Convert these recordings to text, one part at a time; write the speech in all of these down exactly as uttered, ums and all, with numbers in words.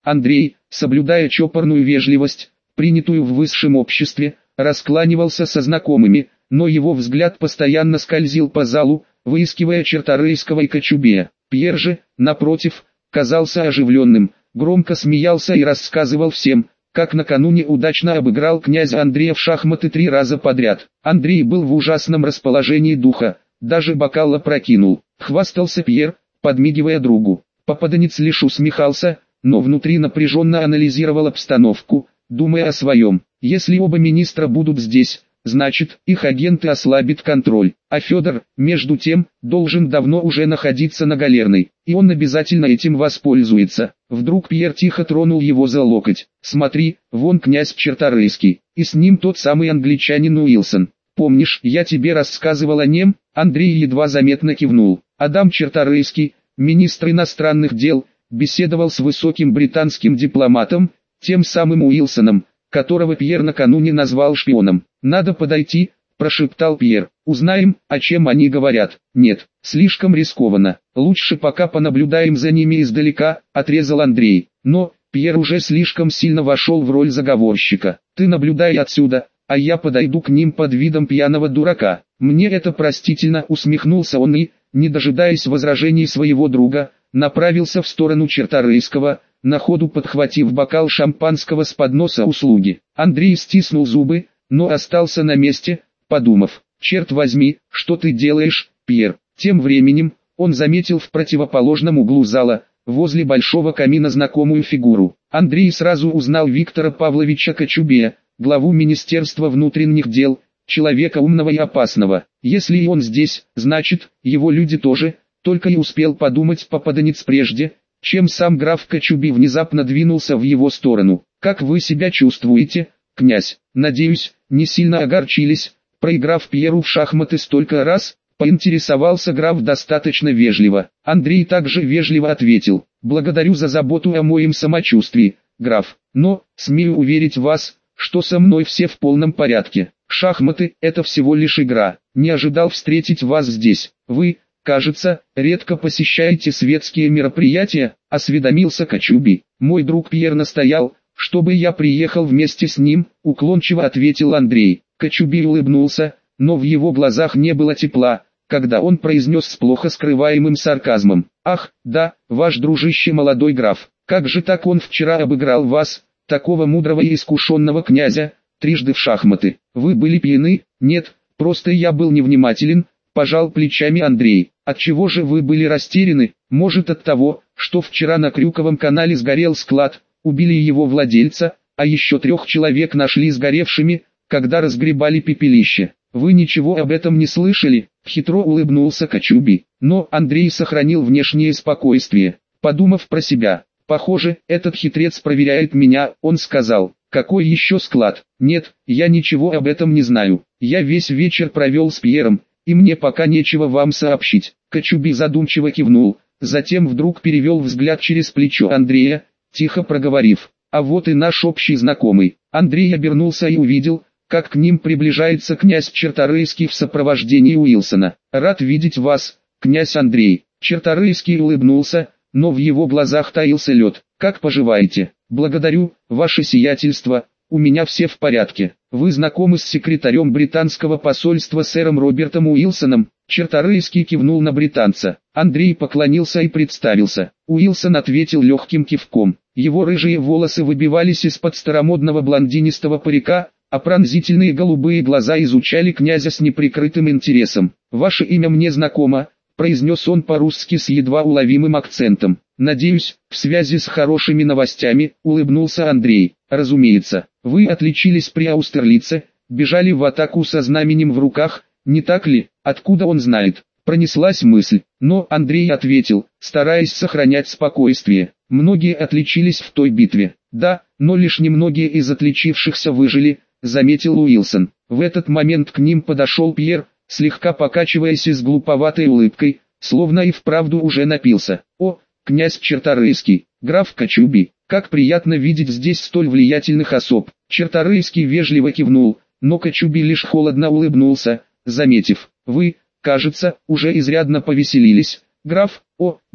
Андрей, соблюдая чопорную вежливость, принятую в высшем обществе, раскланивался со знакомыми, но его взгляд постоянно скользил по залу, выискивая Черторийского и Кочубея. Пьер же, напротив, казался оживленным, громко смеялся и рассказывал всем, как накануне удачно обыграл князя Андрея в шахматы три раза подряд. Андрей был в ужасном расположении духа, даже бокал опрокинул. Хвастался Пьер, подмигивая другу. Попаданец лишь усмехался, но внутри напряженно анализировал обстановку, думая о своем. Если оба министра будут здесь, значит, их агенты ослабят контроль. А Федор, между тем, должен давно уже находиться на Галерной, и он обязательно этим воспользуется. Вдруг Пьер тихо тронул его за локоть. «Смотри, вон князь Черторийский, и с ним тот самый англичанин Уилсон. Помнишь, я тебе рассказывал о нем?» Андрей едва заметно кивнул. Адам Черторийский, министр иностранных дел, беседовал с высоким британским дипломатом, тем самым Уилсоном, которого Пьер накануне назвал шпионом. «Надо подойти», – прошептал Пьер. «Узнаем, о чем они говорят». «Нет, слишком рискованно. Лучше пока понаблюдаем за ними издалека», – отрезал Андрей. Но Пьер уже слишком сильно вошел в роль заговорщика. «Ты наблюдай отсюда, а я подойду к ним под видом пьяного дурака». «Мне это простительно», – усмехнулся он и, не дожидаясь возражений своего друга, направился в сторону Черторийского, на ходу подхватив бокал шампанского с подноса услуги. Андрей стиснул зубы, но остался на месте, подумав: «Черт возьми, что ты делаешь, Пьер?» Тем временем, он заметил в противоположном углу зала, возле большого камина знакомую фигуру. Андрей сразу узнал Виктора Павловича Кочубея, главу Министерства внутренних дел, человека умного и опасного. Если и он здесь, значит, его люди тоже, только и успел подумать попаданец прежде, чем сам граф Кочубей внезапно двинулся в его сторону. «Как вы себя чувствуете, князь? Надеюсь, не сильно огорчились, проиграв Пьеру в шахматы столько раз?» Поинтересовался граф достаточно вежливо. Андрей также вежливо ответил: «Благодарю за заботу о моем самочувствии, граф, но, смею уверить вас, что со мной все в полном порядке. Шахматы – это всего лишь игра. Не ожидал встретить вас здесь. Вы, кажется, редко посещаете светские мероприятия», – осведомился Кочубей. «Мой друг Пьер настоял, чтобы я приехал вместе с ним», – уклончиво ответил Андрей. Кочубей улыбнулся, но в его глазах не было тепла, когда он произнес с плохо скрываемым сарказмом: «Ах, да, ваш дружище молодой граф, как же так он вчера обыграл вас, такого мудрого и искушенного князя, трижды в шахматы. Вы были пьяны?» «Нет, просто я был невнимателен», – пожал плечами Андрей. «Отчего же вы были растеряны? Может, от того, что вчера на Крюковом канале сгорел склад, убили его владельца, а еще трех человек нашли сгоревшими, когда разгребали пепелище. Вы ничего об этом не слышали?» — хитро улыбнулся Кочубей. Но Андрей сохранил внешнее спокойствие, подумав про себя: «Похоже, этот хитрец проверяет меня», — он сказал. «Какой еще склад? Нет, я ничего об этом не знаю. Я весь вечер провел с Пьером, и мне пока нечего вам сообщить». Кочубей задумчиво кивнул, затем вдруг перевел взгляд через плечо Андрея, тихо проговорив: «А вот и наш общий знакомый». Андрей обернулся и увидел, как к ним приближается князь Черторийский в сопровождении Уилсона. «Рад видеть вас, князь Андрей». Черторийский улыбнулся, но в его глазах таился лед. «Как поживаете?» «Благодарю, ваше сиятельство, у меня все в порядке». «Вы знакомы с секретарем британского посольства сэром Робертом Уилсоном?» Черторийский кивнул на британца. Андрей поклонился и представился. Уилсон ответил легким кивком. Его рыжие волосы выбивались из-под старомодного блондинистого парика, а пронзительные голубые глаза изучали князя с неприкрытым интересом. «Ваше имя мне знакомо», — произнес он по-русски с едва уловимым акцентом. «Надеюсь, в связи с хорошими новостями», — улыбнулся Андрей. «Разумеется, вы отличились при Аустерлице, бежали в атаку со знаменем в руках, не так ли?» «Откуда он знает?» — пронеслась мысль, но Андрей ответил, стараясь сохранять спокойствие: «Многие отличились в той битве». «Да, но лишь немногие из отличившихся выжили», — заметил Уилсон. В этот момент к ним подошел Пьер, слегка покачиваясь и с глуповатой улыбкой, словно и вправду уже напился. «О, князь Черторийский, граф Кочубей, как приятно видеть здесь столь влиятельных особ». Черторийский вежливо кивнул, но Кочубей лишь холодно улыбнулся, заметив: «Вы, кажется, уже изрядно повеселились, граф». «О, да,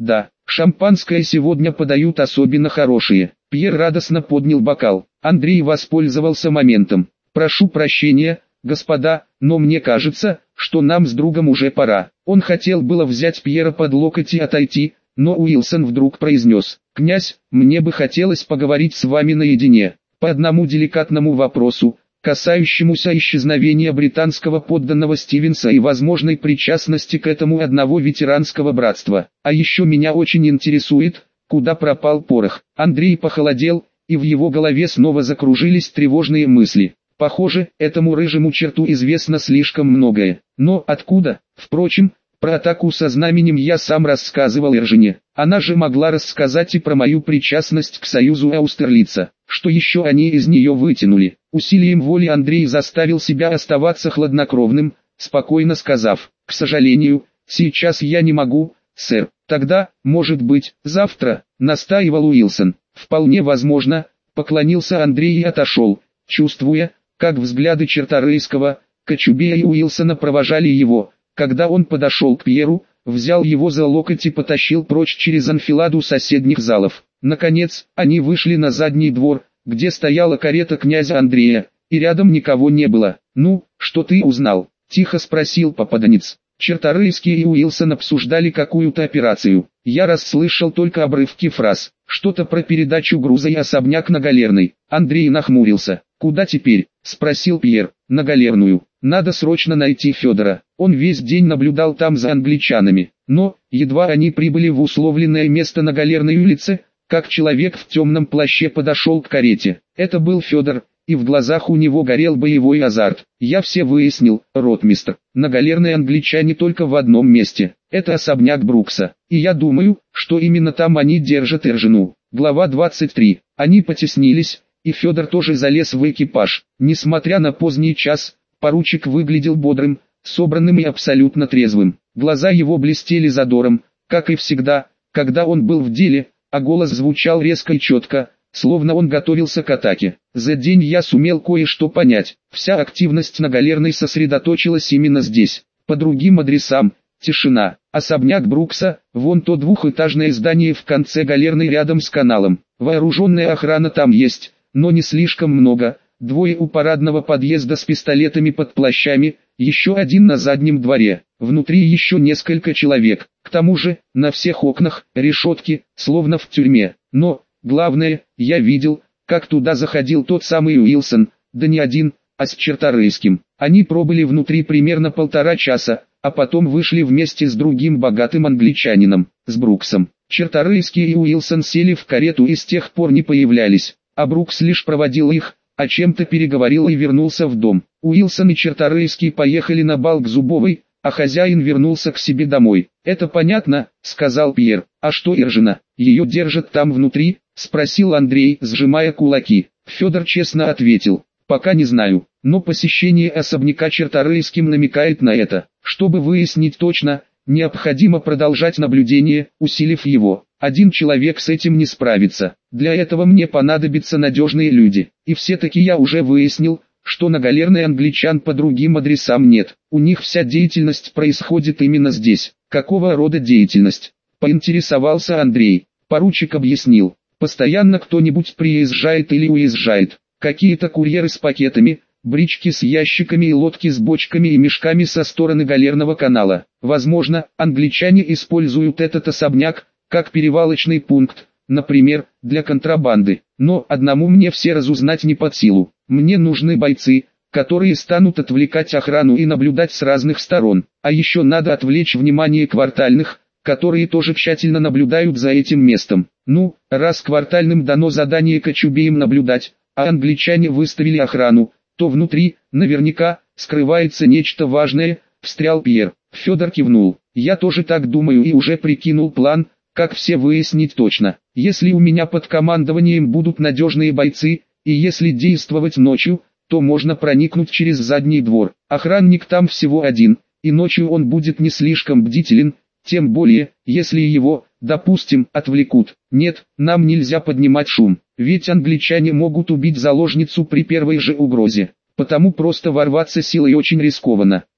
Шампанское сегодня подают особенно хорошие. Пьер радостно поднял бокал. Андрей воспользовался моментом. Прошу прощения, господа, но мне кажется, что нам с другом уже пора. Он хотел было взять Пьера под локоть и отойти, но Уилсон вдруг произнес: «Князь, мне бы хотелось поговорить с вами наедине, по одному деликатному вопросу, касающемуся исчезновения британского подданного Стивенса и возможной причастности к этому одного ветеранского братства. А еще меня очень интересует, куда пропал порох». Андрей похолодел, и в его голове снова закружились тревожные мысли. Похоже, этому рыжему черту известно слишком многое. Но откуда? Впрочем, про атаку со знаменем я сам рассказывал Эржине. Она же могла рассказать и про мою причастность к союзу Аустерлица. Что еще они из нее вытянули? Усилием воли Андрей заставил себя оставаться хладнокровным, спокойно сказав: «К сожалению, сейчас я не могу, сэр». «Тогда, может быть, завтра», — настаивал Уилсон. «Вполне возможно», — поклонился Андрей и отошел, чувствуя, как взгляды Черторийского, Кочубея и Уилсона провожали его. Когда он подошел к Пьеру, взял его за локоть и потащил прочь через анфиладу соседних залов. Наконец, они вышли на задний двор, где стояла карета князя Андрея, и рядом никого не было. «Ну, что ты узнал?» – тихо спросил попаданец. Черторийский и Уилсон обсуждали какую-то операцию. Я расслышал только обрывки фраз. Что-то про передачу груза и особняк на Галерной. Андрей нахмурился. «Куда теперь?» – спросил Пьер. «На Галерную. Надо срочно найти Федора. Он весь день наблюдал там за англичанами». Но, едва они прибыли в условленное место на Галерной улице, как человек в темном плаще подошел к карете. Это был Федор, и в глазах у него горел боевой азарт. «Я все выяснил, ротмистр. На Галерной англичане только в одном месте. Это особняк Брукса. И я думаю, что именно там они держат Эржину». Глава двадцать три. Они потеснились, и Федор тоже залез в экипаж. Несмотря на поздний час, поручик выглядел бодрым, собранным и абсолютно трезвым. Глаза его блестели задором, как и всегда, когда он был в деле, а голос звучал резко и четко, словно он готовился к атаке. За день я сумел кое-что понять. Вся активность на Галерной сосредоточилась именно здесь. По другим адресам – тишина. Особняк Брукса, вон то двухэтажное здание в конце Галерной рядом с каналом. Вооруженная охрана там есть, но не слишком много. Двое у парадного подъезда с пистолетами под плащами, еще один на заднем дворе. Внутри еще несколько человек. К тому же, на всех окнах решетки, словно в тюрьме. Но, главное, я видел, как туда заходил тот самый Уилсон, да не один, а с Черторийским. Они пробыли внутри примерно полтора часа, а потом вышли вместе с другим богатым англичанином, с Бруксом. Черторийский и Уилсон сели в карету и с тех пор не появлялись, а Брукс лишь проводил их, о чем-то переговорил и вернулся в дом. Уилсон и Черторийский поехали на бал к Зубовой, а хозяин вернулся к себе домой. «Это понятно», — сказал Пьер. «А что Эржина? Ее держат там внутри?» — спросил Андрей, сжимая кулаки. Федор честно ответил: «Пока не знаю, но посещение особняка Черторийским намекает на это. Чтобы выяснить точно, необходимо продолжать наблюдение, усилив его. Один человек с этим не справится. Для этого мне понадобятся надежные люди. И все-таки я уже выяснил, что на Галерной англичан по другим адресам нет. У них вся деятельность происходит именно здесь». «Какого рода деятельность?» — поинтересовался Андрей. Поручик объяснил: «Постоянно кто-нибудь приезжает или уезжает. Какие-то курьеры с пакетами, брички с ящиками и лодки с бочками и мешками со стороны Галерного канала. Возможно, англичане используют этот особняк как перевалочный пункт, например, для контрабанды. Но одному мне все разузнать не под силу. Мне нужны бойцы, которые станут отвлекать охрану и наблюдать с разных сторон. А еще надо отвлечь внимание квартальных, которые тоже тщательно наблюдают за этим местом. Ну, раз квартальным дано задание Кочубеем наблюдать, а англичане выставили охрану, то внутри, наверняка, скрывается нечто важное», — встрял Пьер. Федор кивнул. «Я тоже так думаю и уже прикинул план, как все выяснить точно. Если у меня под командованием будут надежные бойцы, и если действовать ночью, то можно проникнуть через задний двор. Охранник там всего один, и ночью он будет не слишком бдителен, тем более, если его, допустим, отвлекут. Нет, нам нельзя поднимать шум, ведь англичане могут убить заложницу при первой же угрозе. Потому просто ворваться силой очень рискованно.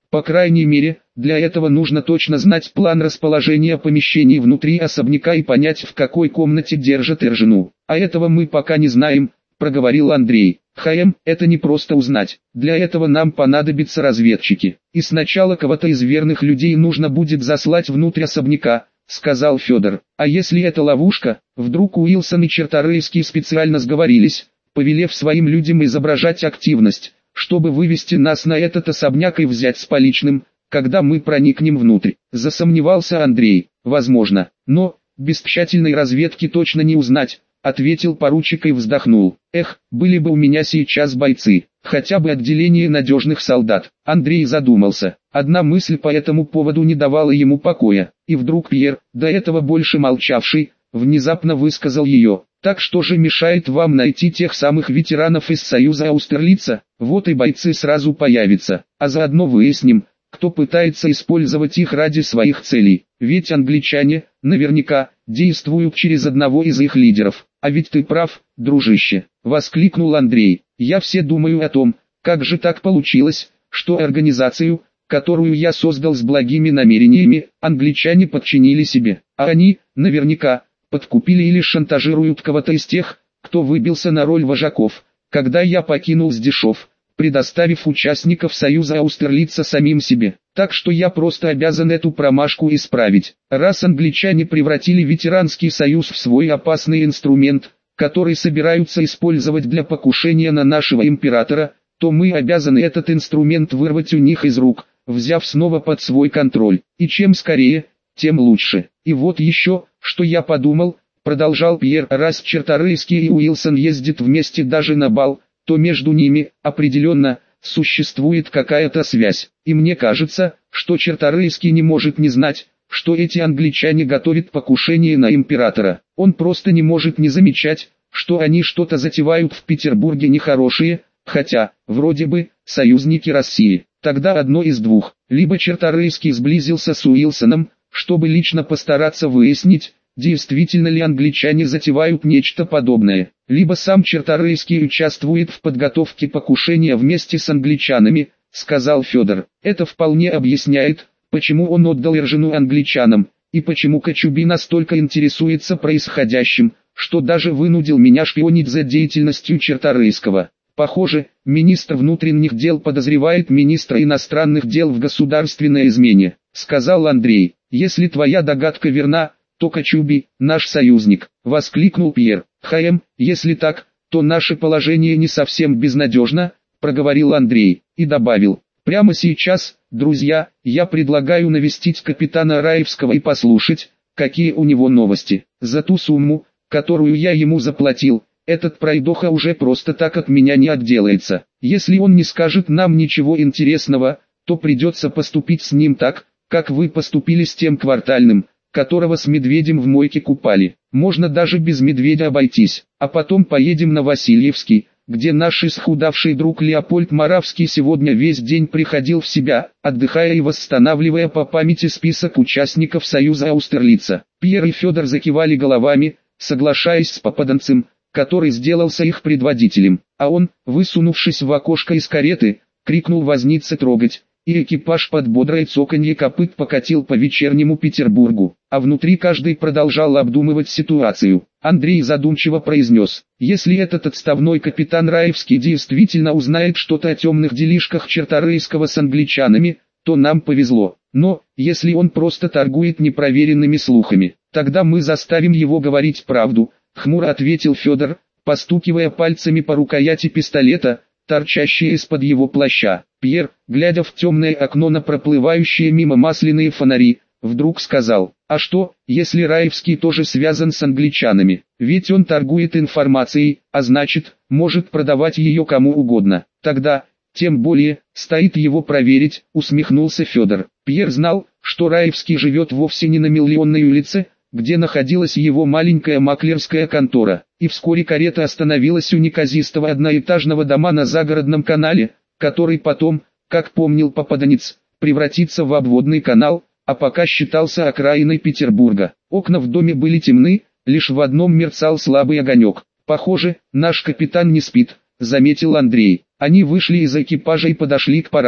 По крайней мере, для этого нужно точно знать план расположения помещений внутри особняка и понять, в какой комнате держат Эржину. А этого мы пока не знаем, проговорил Андрей. ХМ, это не просто узнать. Для этого нам понадобятся разведчики. И сначала кого-то из верных людей нужно будет заслать внутрь особняка, сказал Федор. А если это ловушка? Вдруг Уилсон и Черторийский специально сговорились, повелев своим людям изображать активность, чтобы вывести нас на этот особняк и взять с поличным, когда мы проникнем внутрь. Засомневался Андрей. Возможно, но без тщательной разведки точно не узнать, ответил поручик и вздохнул. Эх, были бы у меня сейчас бойцы, хотя бы отделение надежных солдат. Андрей задумался. Одна мысль по этому поводу не давала ему покоя. И вдруг Пьер, до этого больше молчавший, внезапно высказал ее. Так что же мешает вам найти тех самых ветеранов из Союза Аустерлица? Вот и бойцы сразу появятся, а заодно выясним, кто пытается использовать их ради своих целей. Ведь англичане, наверняка, действуют через одного из их лидеров. А ведь ты прав, дружище, воскликнул Андрей. Я все думаю о том, как же так получилось, что организацию, которую я создал с благими намерениями, англичане подчинили себе. А они, наверняка, подкупили или шантажируют кого-то из тех, кто выбился на роль вожаков, когда я покинул Сдешов, предоставив участников Союза Аустерлица самим себе. Так что я просто обязан эту промашку исправить. Раз англичане превратили ветеранский союз в свой опасный инструмент, который собираются использовать для покушения на нашего императора, то мы обязаны этот инструмент вырвать у них из рук, взяв снова под свой контроль. И чем скорее, тем лучше. И вот еще, что я подумал, продолжал Пьер, раз Черторийский и Уилсон ездят вместе даже на бал, то между ними, определенно, существует какая-то связь. И мне кажется, что Черторийский не может не знать, что эти англичане готовят покушение на императора. Он просто не может не замечать, что они что-то затевают в Петербурге нехорошее, хотя, вроде бы, союзники России. Тогда одно из двух. Либо Черторийский сблизился с Уилсоном, чтобы лично постараться выяснить, действительно ли англичане затевают нечто подобное, либо сам Черторийский участвует в подготовке покушения вместе с англичанами, сказал Федор. Это вполне объясняет, почему он отдал Эржину англичанам, и почему Кочубей настолько интересуется происходящим, что даже вынудил меня шпионить за деятельностью Черторийского. Похоже, министр внутренних дел подозревает министра иностранных дел в государственной измене, сказал Андрей. Если твоя догадка верна, то Кочубей – наш союзник, воскликнул Пьер. ХМ, если так, то наше положение не совсем безнадежно, проговорил Андрей, и добавил. Прямо сейчас, друзья, я предлагаю навестить капитана Раевского и послушать, какие у него новости. За ту сумму, которую я ему заплатил, этот пройдоха уже просто так от меня не отделается. Если он не скажет нам ничего интересного, то придется поступить с ним так, как вы поступили с тем квартальным, которого с медведем в мойке купали. Можно даже без медведя обойтись. А потом поедем на Васильевский, где наш исхудавший друг Леопольд Моравский сегодня весь день приходил в себя, отдыхая и восстанавливая по памяти список участников Союза Аустерлица. Пьер и Федор закивали головами, соглашаясь с попаданцем, который сделался их предводителем. А он, высунувшись в окошко из кареты, крикнул вознице трогать, и экипаж под бодрое цоканье копыт покатил по вечернему Петербургу, а внутри каждый продолжал обдумывать ситуацию. Андрей задумчиво произнес, если этот отставной капитан Раевский действительно узнает что-то о темных делишках Черторийского с англичанами, то нам повезло, но, если он просто торгует непроверенными слухами, тогда мы заставим его говорить правду, хмуро ответил Федор, постукивая пальцами по рукояти пистолета, торчащие из-под его плаща. Пьер, глядя в темное окно на проплывающие мимо масляные фонари, вдруг сказал, а что, если Раевский тоже связан с англичанами, ведь он торгует информацией, а значит, может продавать ее кому угодно, тогда, тем более, стоит его проверить, усмехнулся Федор. Пьер знал, что Раевский живет вовсе не на Миллионной улице, где находилась его маленькая маклерская контора, и вскоре карета остановилась у неказистого одноэтажного дома на загородном канале, который потом, как помнил попаданец, превратится в обводный канал, а пока считался окраиной Петербурга. Окна в доме были темны, лишь в одном мерцал слабый огонек. «Похоже, наш капитан не спит», — заметил Андрей. Они вышли из экипажа и подошли к парадной.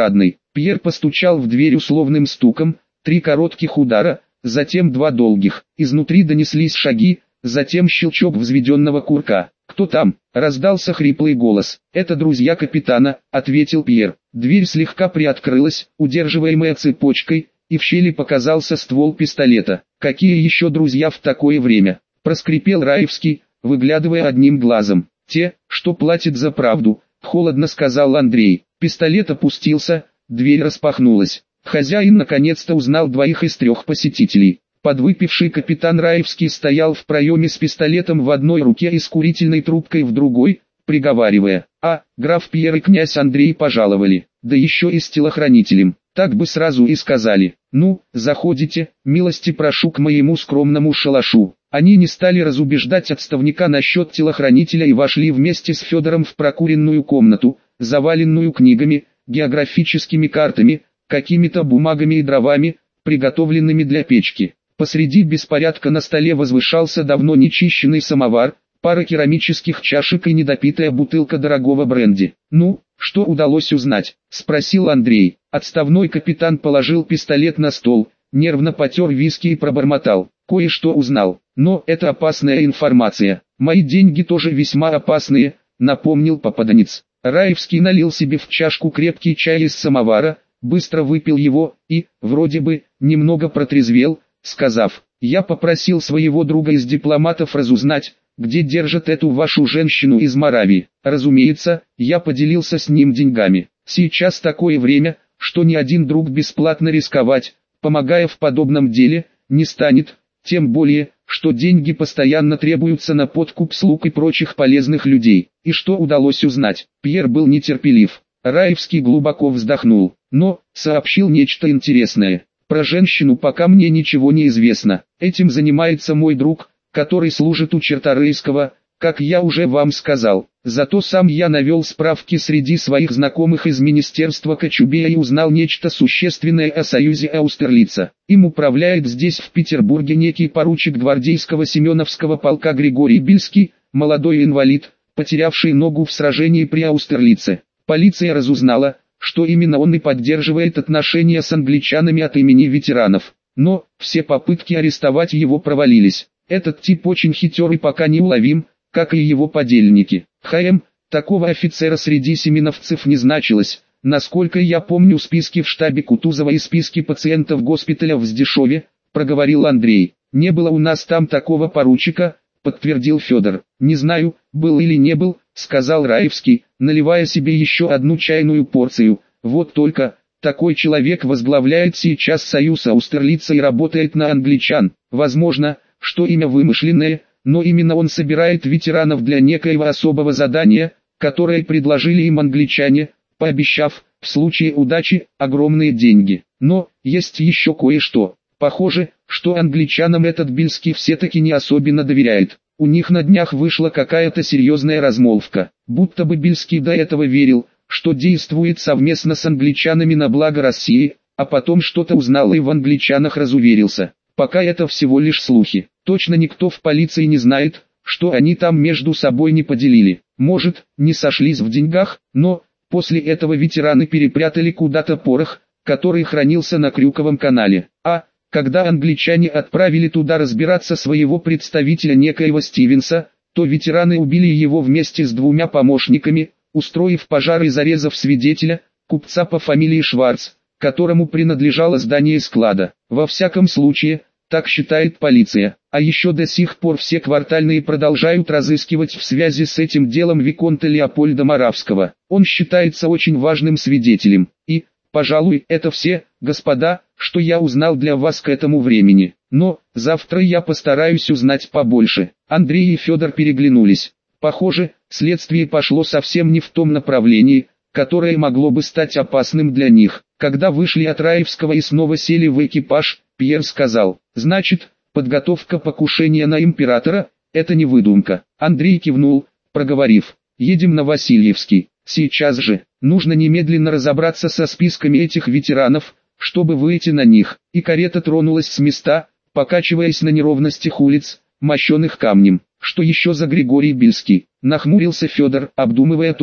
Пьер постучал в дверь условным стуком, три коротких удара, затем два долгих. Изнутри донеслись шаги, затем щелчок взведенного курка. «Кто там?» — раздался хриплый голос. «Это друзья капитана», — ответил Пьер. Дверь слегка приоткрылась, удерживаемая цепочкой, и в щели показался ствол пистолета. «Какие еще друзья в такое время?» — проскрипел Раевский, выглядывая одним глазом. «Те, что платят за правду», — холодно сказал Андрей. Пистолет опустился, дверь распахнулась. Хозяин наконец-то узнал двоих из трех посетителей. Подвыпивший капитан Раевский стоял в проеме с пистолетом в одной руке и с курительной трубкой в другой, приговаривая: «А, граф Пьер и князь Андрей пожаловали, да еще и с телохранителем». Так бы сразу и сказали: «Ну, заходите, милости прошу к моему скромному шалашу». Они не стали разубеждать отставника насчет телохранителя и вошли вместе с Федором в прокуренную комнату, заваленную книгами, географическими картами, какими-то бумагами и дровами, приготовленными для печки. Посреди беспорядка на столе возвышался давно нечищенный самовар, пара керамических чашек и недопитая бутылка дорогого бренди. «Ну, что удалось узнать?» – спросил Андрей. Отставной капитан положил пистолет на стол, нервно потер виски и пробормотал: «Кое-что узнал, но это опасная информация. Мои деньги тоже весьма опасные», – напомнил попаданец. Раевский налил себе в чашку крепкий чай из самовара, быстро выпил его и, вроде бы, немного протрезвел, сказав: «Я попросил своего друга из дипломатов разузнать, где держат эту вашу женщину из Моравии. Разумеется, я поделился с ним деньгами. Сейчас такое время, что ни один друг бесплатно рисковать, помогая в подобном деле, не станет, тем более, что деньги постоянно требуются на подкуп слуг и прочих полезных людей». И что удалось узнать? Пьер был нетерпелив. Раевский глубоко вздохнул, но сообщил нечто интересное. «Про женщину пока мне ничего не известно. Этим занимается мой друг, который служит у Черторийского, как я уже вам сказал. Зато сам я навел справки среди своих знакомых из Министерства Кочубея и узнал нечто существенное о союзе Аустерлица. Им управляет здесь в Петербурге некий поручик гвардейского Семеновского полка Григорий Бильский, молодой инвалид, потерявший ногу в сражении при Аустерлице. Полиция разузнала, что именно он и поддерживает отношения с англичанами от имени ветеранов. Но все попытки арестовать его провалились. Этот тип очень хитер и пока неуловим, как и его подельники. ХМ, такого офицера среди семеновцев не значилось. Насколько я помню списки в штабе Кутузова и списки пациентов госпиталя в Сдешове, проговорил Андрей. Не было у нас там такого поручика, подтвердил Федор. Не знаю, был или не был, сказал Раевский, наливая себе еще одну чайную порцию. Вот только, такой человек возглавляет сейчас союз Аустерлица и работает на англичан. Возможно, что имя вымышленное, но именно он собирает ветеранов для некоего особого задания, которое предложили им англичане, пообещав, в случае удачи, огромные деньги. Но, есть еще кое-что. Похоже, что англичанам этот Бильский все-таки не особенно доверяет. У них на днях вышла какая-то серьезная размолвка, будто бы Бильский до этого верил, что действует совместно с англичанами на благо России, а потом что-то узнал и в англичанах разуверился. Пока это всего лишь слухи. Точно никто в полиции не знает, что они там между собой не поделили. Может, не сошлись в деньгах, но после этого ветераны перепрятали куда-то порох, который хранился на Крюковом канале. А когда англичане отправили туда разбираться своего представителя некоего Стивенса, то ветераны убили его вместе с двумя помощниками, устроив пожар и зарезав свидетеля, купца по фамилии Шварц, которому принадлежало здание склада. Во всяком случае, так считает полиция. А еще до сих пор все квартальные продолжают разыскивать в связи с этим делом виконта Леопольда Моравского. Он считается очень важным свидетелем. И, пожалуй, это все, господа, что я узнал для вас к этому времени. Но, завтра я постараюсь узнать побольше. Андрей и Федор переглянулись. Похоже, следствие пошло совсем не в том направлении, которое могло бы стать опасным для них. Когда вышли от Раевского и снова сели в экипаж, Пьер сказал: «Значит, подготовка покушения на императора – это не выдумка». Андрей кивнул, проговорив: «Едем на Васильевский. Сейчас же. Нужно немедленно разобраться со списками этих ветеранов, чтобы выйти на них». И карета тронулась с места, покачиваясь на неровностях улиц, мощенных камнем. «Что еще за Григорий Бильский?» – нахмурился Федор, обдумывая то,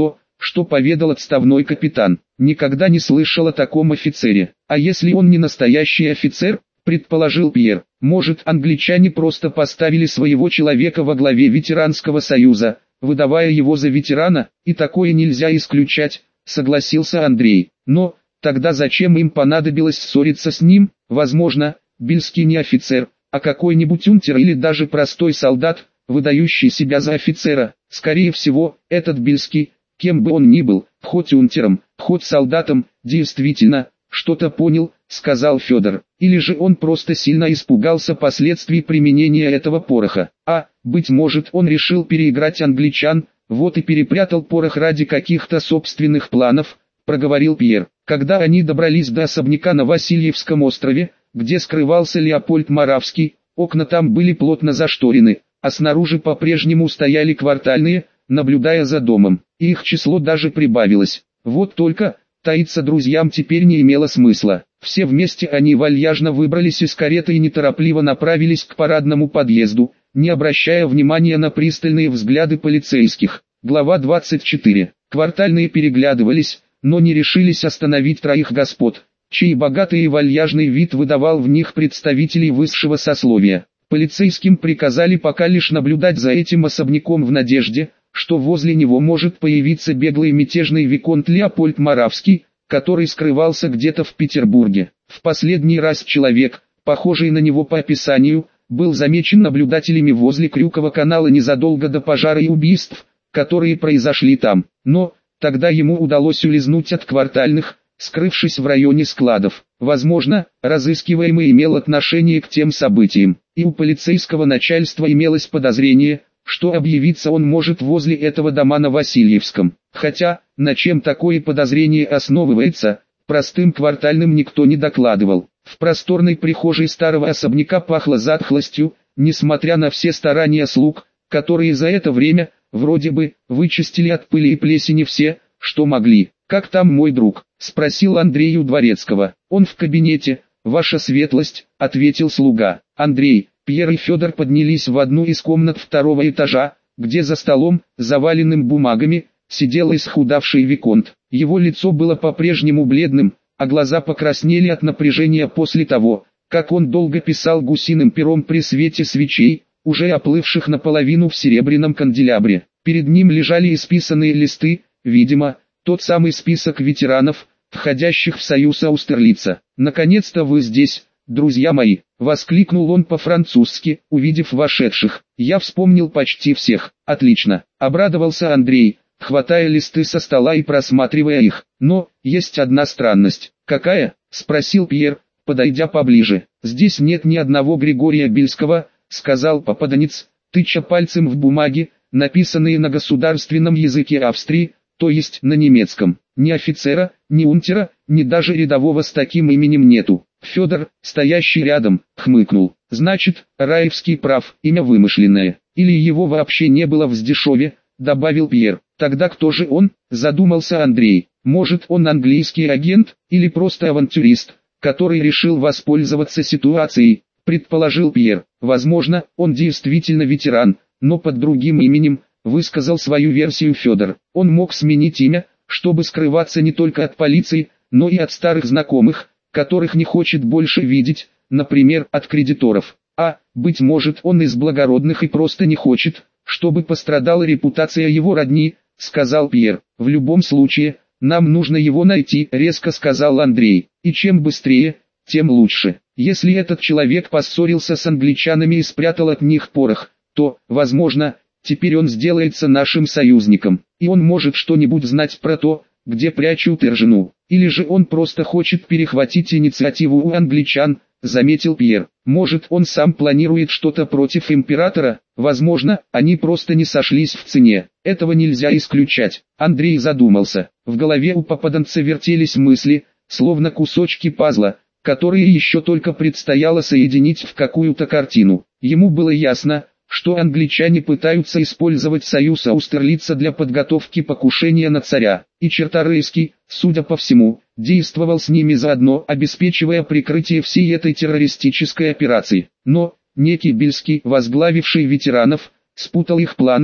что поведал отставной капитан. Никогда не слышал о таком офицере. А если он не настоящий офицер, предположил Пьер, может, англичане просто поставили своего человека во главе ветеранского союза, выдавая его за ветерана, и такое нельзя исключать, согласился Андрей. Но, тогда зачем им понадобилось ссориться с ним? Возможно, Бельский не офицер, а какой-нибудь унтер или даже простой солдат, выдающий себя за офицера. Скорее всего, этот Бельский, кем бы он ни был, хоть унтером, хоть солдатом, действительно, что-то понял, сказал Федор. Или же он просто сильно испугался последствий применения этого пороха. А, быть может, он решил переиграть англичан, вот и перепрятал порох ради каких-то собственных планов, проговорил Пьер. Когда они добрались до особняка на Васильевском острове, где скрывался Леопольд Моравский, окна там были плотно зашторены, а снаружи по-прежнему стояли квартальные, наблюдая за домом. И их число даже прибавилось. Вот только, таиться друзьям теперь не имело смысла. Все вместе они вальяжно выбрались из кареты и неторопливо направились к парадному подъезду, не обращая внимания на пристальные взгляды полицейских. Глава двадцать четыре. Квартальные переглядывались, но не решились остановить троих господ, чей богатый и вальяжный вид выдавал в них представителей высшего сословия. Полицейским приказали пока лишь наблюдать за этим особняком в надежде, что возле него может появиться беглый мятежный виконт Леопольд Моравский, который скрывался где-то в Петербурге. В последний раз человек, похожий на него по описанию, был замечен наблюдателями возле Крюкова канала незадолго до пожара и убийств, которые произошли там. Но, тогда ему удалось улизнуть от квартальных, скрывшись в районе складов. Возможно, разыскиваемый имел отношение к тем событиям, и у полицейского начальства имелось подозрение, что объявиться он может возле этого дома на Васильевском. Хотя, на чем такое подозрение основывается, простым квартальным никто не докладывал. В просторной прихожей старого особняка пахло затхлостью, несмотря на все старания слуг, которые за это время, вроде бы, вычистили от пыли и плесени все, что могли. «Как там мой друг?» – спросил Андрей у дворецкого. «Он в кабинете, ваша светлость», – ответил слуга. Андрей, Пьер и Федор поднялись в одну из комнат второго этажа, где за столом, заваленным бумагами, сидел исхудавший виконт. Его лицо было по-прежнему бледным, а глаза покраснели от напряжения после того, как он долго писал гусиным пером при свете свечей, уже оплывших наполовину в серебряном канделябре. Перед ним лежали исписанные листы, видимо, тот самый список ветеранов, входящих в союз Аустерлица. «Наконец-то вы здесь, друзья мои!» — воскликнул он по-французски, увидев вошедших. «Я вспомнил почти всех». «Отлично!» — обрадовался Андрей, хватая листы со стола и просматривая их. «Но, есть одна странность». «Какая?» — спросил Пьер, подойдя поближе. «Здесь нет ни одного Григория Бельского», — сказал попаданец, тыча пальцем в бумаги, написанные на государственном языке Австрии, то есть на немецком. Ни офицера, ни унтера, ни даже рядового с таким именем нету. Федор, стоящий рядом, хмыкнул. «Значит, Раевский прав, имя вымышленное. Или его вообще не было в Сдешове», — добавил Пьер. «Тогда кто же он?» — задумался Андрей. «Может, он английский агент, или просто авантюрист, который решил воспользоваться ситуацией», — предположил Пьер. «Возможно, он действительно ветеран, но под другим именем», — высказал свою версию Федор. «Он мог сменить имя, чтобы скрываться не только от полиции, но и от старых знакомых, которых не хочет больше видеть, например, от кредиторов. А, быть может, он из благородных и просто не хочет, чтобы пострадала репутация его родни», — сказал Пьер. «В любом случае, нам нужно его найти», — резко сказал Андрей. «И чем быстрее, тем лучше. Если этот человек поссорился с англичанами и спрятал от них порох, то, возможно, теперь он сделается нашим союзником, и он может что-нибудь знать про то, где прячут Эржену. Или же он просто хочет перехватить инициативу у англичан», — заметил Пьер. «Может, он сам планирует что-то против императора? Возможно, они просто не сошлись в цене. Этого нельзя исключать». Андрей задумался. В голове у попаданца вертелись мысли, словно кусочки пазла, которые еще только предстояло соединить в какую-то картину. Ему было ясно, что англичане пытаются использовать союз Аустерлица для подготовки покушения на царя, и Черторийский, судя по всему, действовал с ними заодно, обеспечивая прикрытие всей этой террористической операции. Но, некий Бельский, возглавивший ветеранов, спутал их планы,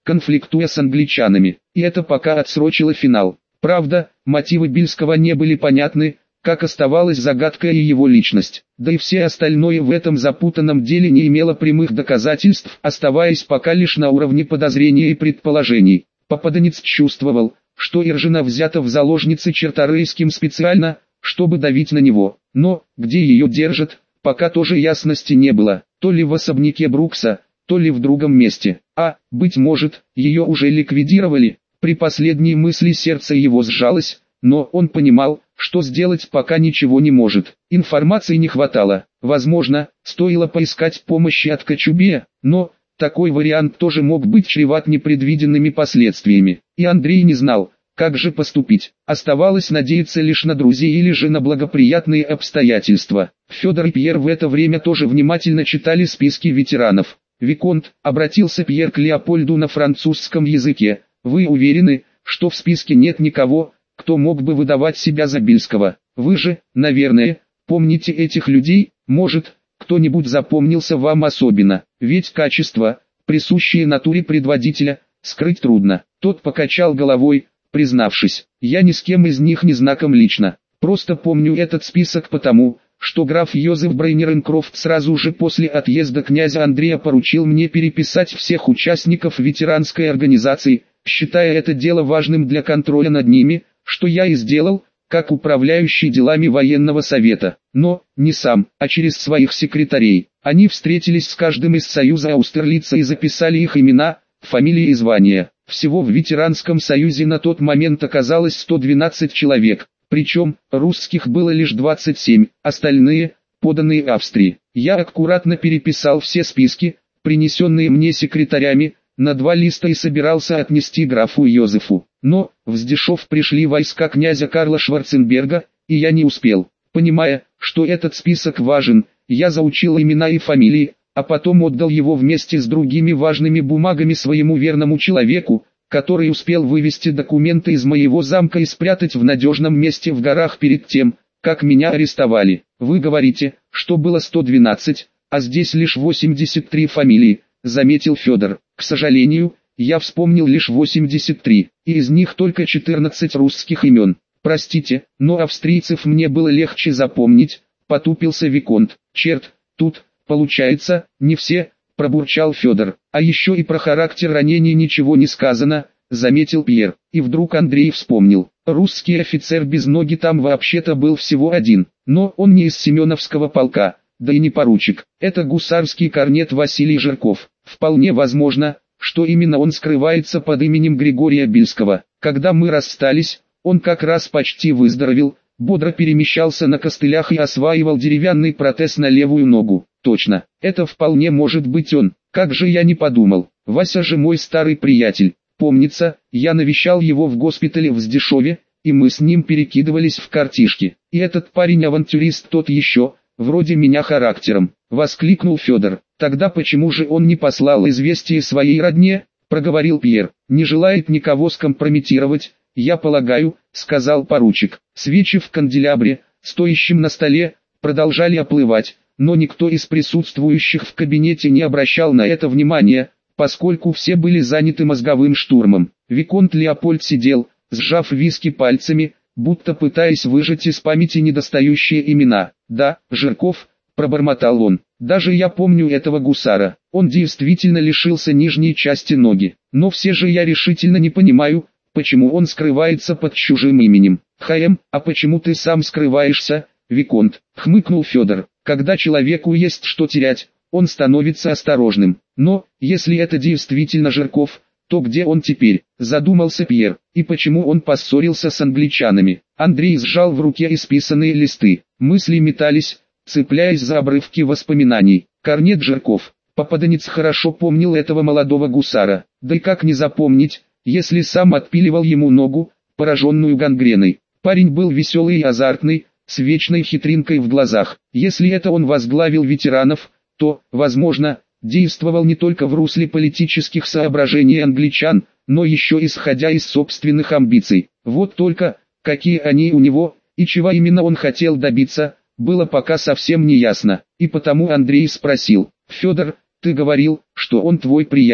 конфликтуя с англичанами, и это пока отсрочило финал. Правда, мотивы Бильского не были понятны, как оставалась загадкой и его личность, да и все остальное в этом запутанном деле не имело прямых доказательств, оставаясь пока лишь на уровне подозрений и предположений. Попаданец чувствовал, что Иржина взята в заложницы Черторийским специально, чтобы давить на него, но, где ее держат, пока тоже ясности не было, то ли в особняке Брукса, то ли в другом месте, а, быть может, ее уже ликвидировали. При последней мысли сердце его сжалось, но он понимал, что сделать пока ничего не может. Информации не хватало, возможно, стоило поискать помощи от Кочубея, но такой вариант тоже мог быть чреват непредвиденными последствиями. И Андрей не знал, как же поступить. Оставалось надеяться лишь на друзей или же на благоприятные обстоятельства. Федор и Пьер в это время тоже внимательно читали списки ветеранов. «Виконт», — обратился Пьер к Леопольду на французском языке, — «вы уверены, что в списке нет никого, кто мог бы выдавать себя за Бильского? Вы же, наверное, помните этих людей, может, кто-нибудь запомнился вам особенно, ведь качества, присущие натуре предводителя, скрыть трудно». Тот покачал головой, признавшись: «Я ни с кем из них не знаком лично, просто помню этот список потому, что граф Йозеф Брейнеренкрофт сразу же после отъезда князя Андрея поручил мне переписать всех участников ветеранской организации, считая это дело важным для контроля над ними, что я и сделал, как управляющий делами военного совета, но, не сам, а через своих секретарей. Они встретились с каждым из союза Аустерлица и записали их имена, фамилии и звания. Всего в ветеранском союзе на тот момент оказалось сто двенадцать человек, причем русских было лишь двадцать семь, остальные – поданные Австрии. Я аккуратно переписал все списки, принесенные мне секретарями, на два листа и собирался отнести графу Йозефу. Но, в Сдешов пришли войска князя Карла Шварценберга, и я не успел. Понимая, что этот список важен, я заучил имена и фамилии, а потом отдал его вместе с другими важными бумагами своему верному человеку, который успел вывести документы из моего замка и спрятать в надежном месте в горах перед тем, как меня арестовали. Вы говорите, что было сто двенадцать, а здесь лишь восемьдесят три фамилии, заметил Федор. К сожалению, я вспомнил лишь восемьдесят три, и из них только четырнадцать русских имен. Простите, но австрийцев мне было легче запомнить, потупился Виконт. Черт, тут, получается, не все, пробурчал Федор. А еще и про характер ранений ничего не сказано, заметил Пьер. И вдруг Андрей вспомнил. Русский офицер без ноги там вообще-то был всего один, но он не из Семеновского полка, да и не поручик. Это гусарский корнет Василий Жирков. Вполне возможно, что именно он скрывается под именем Григория Бильского. Когда мы расстались, он как раз почти выздоровел, бодро перемещался на костылях и осваивал деревянный протез на левую ногу. Точно, это вполне может быть он. Как же я не подумал. Вася же мой старый приятель. Помнится, я навещал его в госпитале в Сдешове, и мы с ним перекидывались в картишки. И этот парень-авантюрист тот еще, вроде меня характером, воскликнул Федор. Тогда почему же он не послал известие своей родне, проговорил Пьер. Не желает никого скомпрометировать, я полагаю, сказал поручик. Свечи в канделябре, стоящем на столе, продолжали оплывать, но никто из присутствующих в кабинете не обращал на это внимания, поскольку все были заняты мозговым штурмом. Виконт Леопольд сидел, сжав виски пальцами, будто пытаясь выжать из памяти недостающие имена. «Да, Жирков», — пробормотал он, — «даже я помню этого гусара, он действительно лишился нижней части ноги, но все же я решительно не понимаю, почему он скрывается под чужим именем». «Хаем, а почему ты сам скрываешься, Виконт?» — хмыкнул Федор. «Когда человеку есть что терять, он становится осторожным. Но, если это действительно Жирков, то где он теперь?» — задумался Пьер. «И почему он поссорился с англичанами?» Андрей сжал в руке исписанные листы. Мысли метались, цепляясь за обрывки воспоминаний. Корнет Жирков. Попаданец хорошо помнил этого молодого гусара. Да и как не запомнить, если сам отпиливал ему ногу, пораженную гангреной. Парень был веселый и азартный, с вечной хитринкой в глазах. Если это он возглавил ветеранов, то, возможно, действовал не только в русле политических соображений англичан, но еще исходя из собственных амбиций. Вот только, какие они у него, и чего именно он хотел добиться, было пока совсем не ясно. И потому Андрей спросил: «Федор, ты говорил, что он твой приятель.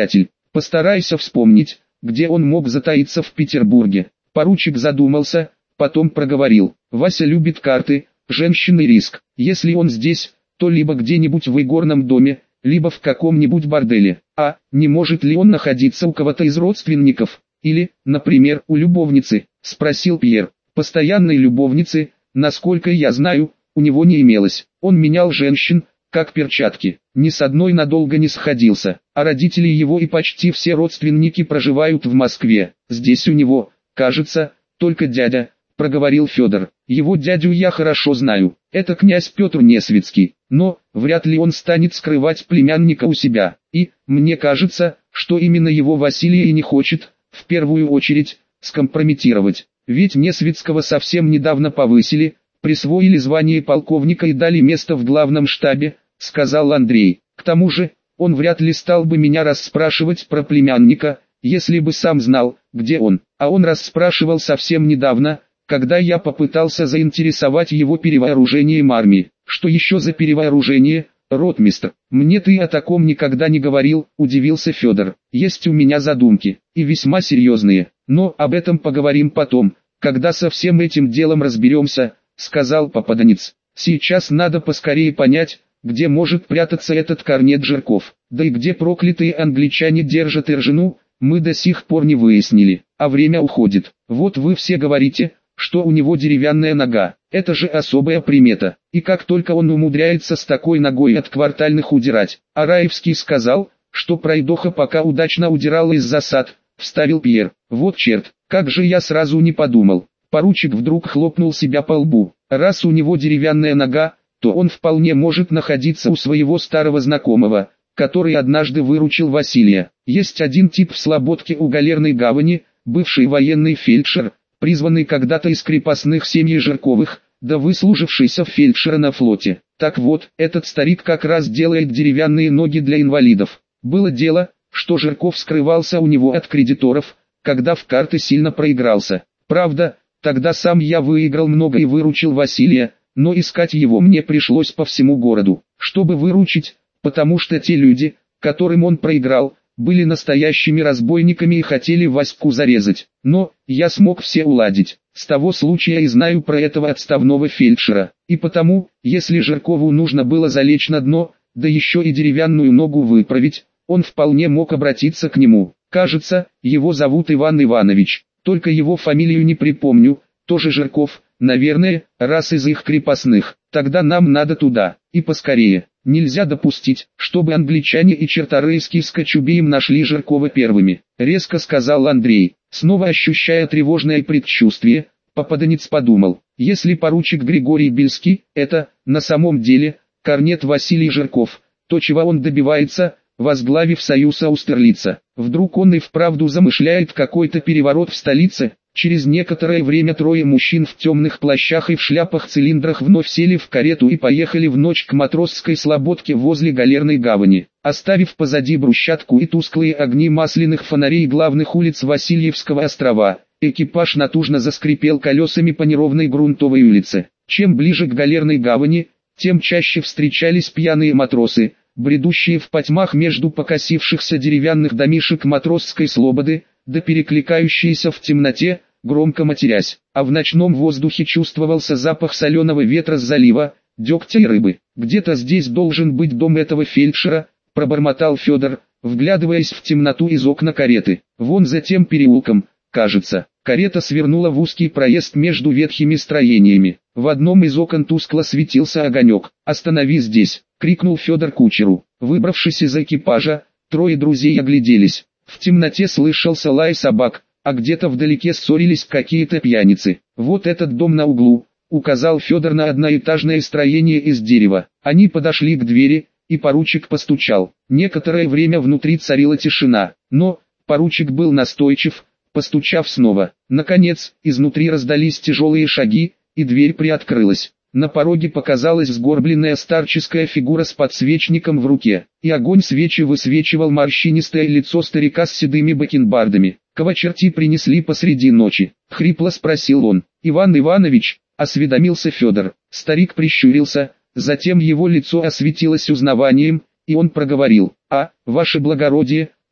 Постарайся вспомнить, где он мог затаиться в Петербурге. Поручик задумался, потом проговорил. Вася любит карты, женщин и риск. Если он здесь, то либо где-нибудь в игорном доме, либо в каком-нибудь борделе. А, не может ли он находиться у кого-то из родственников? Или, например, у любовницы? Спросил Пьер. Постоянной любовницы, насколько я знаю, у него не имелось. Он менял женщин, как перчатки. Ни с одной надолго не сходился. А родители его и почти все родственники проживают в Москве. Здесь у него, кажется, только дядя, проговорил Федор. Его дядю я хорошо знаю. Это князь Петр Несвицкий. Но, вряд ли он станет скрывать племянника у себя. И, мне кажется, что именно его Василий и не хочет, в первую очередь, скомпрометировать. Ведь Несвицкого совсем недавно повысили, присвоили звание полковника и дали место в главном штабе, сказал Андрей. К тому же, он вряд ли стал бы меня расспрашивать про племянника, если бы сам знал, где он. А он расспрашивал совсем недавно, когда я попытался заинтересовать его перевооружением армии. Что еще за перевооружение, ротмистр? Мне ты о таком никогда не говорил, удивился Федор. Есть у меня задумки, и весьма серьезные, но об этом поговорим потом, когда со всем этим делом разберемся, сказал попаданец. Сейчас надо поскорее понять, где может прятаться этот корнет Жирков, да и где проклятые англичане держат Иржину, мы до сих пор не выяснили, а время уходит. Вот вы все говорите, что у него деревянная нога, это же особая примета, и как только он умудряется с такой ногой от квартальных удирать. А Раевский сказал, что пройдоха пока удачно удирала из засад, вставил Пьер. Вот черт, как же я сразу не подумал. Поручик вдруг хлопнул себя по лбу. Раз у него деревянная нога, то он вполне может находиться у своего старого знакомого, который однажды выручил Василия. Есть один тип в Слободке у Галерной гавани, бывший военный фельдшер, призванный когда-то из крепостных семьи Жирковых, да выслужившийся фельдшера на флоте. Так вот, этот старик как раз делает деревянные ноги для инвалидов. Было дело, что Жирков скрывался у него от кредиторов, когда в карты сильно проигрался. Правда, тогда сам я выиграл много и выручил Василия, но искать его мне пришлось по всему городу, чтобы выручить, потому что те люди, которым он проиграл, были настоящими разбойниками и хотели Ваську зарезать. Но, я смог все уладить. С того случая и знаю про этого отставного фельдшера. И потому, если Жиркову нужно было залечь на дно, да еще и деревянную ногу выправить, он вполне мог обратиться к нему. Кажется, его зовут Иван Иванович, только его фамилию не припомню, тоже Жирков, наверное, раз из их крепостных. Тогда нам надо туда, и поскорее. Нельзя допустить, чтобы англичане и Черторийский с Кочубеем нашли Жиркова первыми, резко сказал Андрей. Снова ощущая тревожное предчувствие, попаданец подумал, если поручик Григорий Бельский, это, на самом деле, корнет Василий Жирков, то чего он добивается, возглавив союз Аустерлица? Вдруг он и вправду замышляет какой-то переворот в столице? Через некоторое время трое мужчин в темных плащах и в шляпах-цилиндрах вновь сели в карету и поехали в ночь к матросской слободке возле Галерной гавани, оставив позади брусчатку и тусклые огни масляных фонарей главных улиц Васильевского острова. Экипаж натужно заскрипел колесами по неровной грунтовой улице. Чем ближе к Галерной гавани, тем чаще встречались пьяные матросы, бредущие в потьмах между покосившихся деревянных домишек матросской слободы, да перекликающиеся в темноте, громко матерясь. А в ночном воздухе чувствовался запах соленого ветра с залива, дегтя и рыбы. Где-то здесь должен быть дом этого фельдшера, пробормотал Федор, вглядываясь в темноту из окна кареты. Вон за тем переулком, кажется. Карета свернула в узкий проезд между ветхими строениями. В одном из окон тускло светился огонек. «Останови здесь!» — крикнул Федор кучеру. Выбравшись из экипажа, трое друзей огляделись. В темноте слышался лай собак, а где-то вдалеке ссорились какие-то пьяницы. «Вот этот дом на углу», — указал Федор на одноэтажное строение из дерева. Они подошли к двери, и поручик постучал. Некоторое время внутри царила тишина, но поручик был настойчив, постучав снова. Наконец, изнутри раздались тяжелые шаги, и дверь приоткрылась. На пороге показалась сгорбленная старческая фигура с подсвечником в руке, и огонь свечи высвечивал морщинистое лицо старика с седыми бакенбардами. «Кого черти принесли посреди ночи?» — хрипло спросил он. «Иван Иванович», — осведомился Федор. Старик прищурился, затем его лицо осветилось узнаванием, и он проговорил: «А, ваше благородие,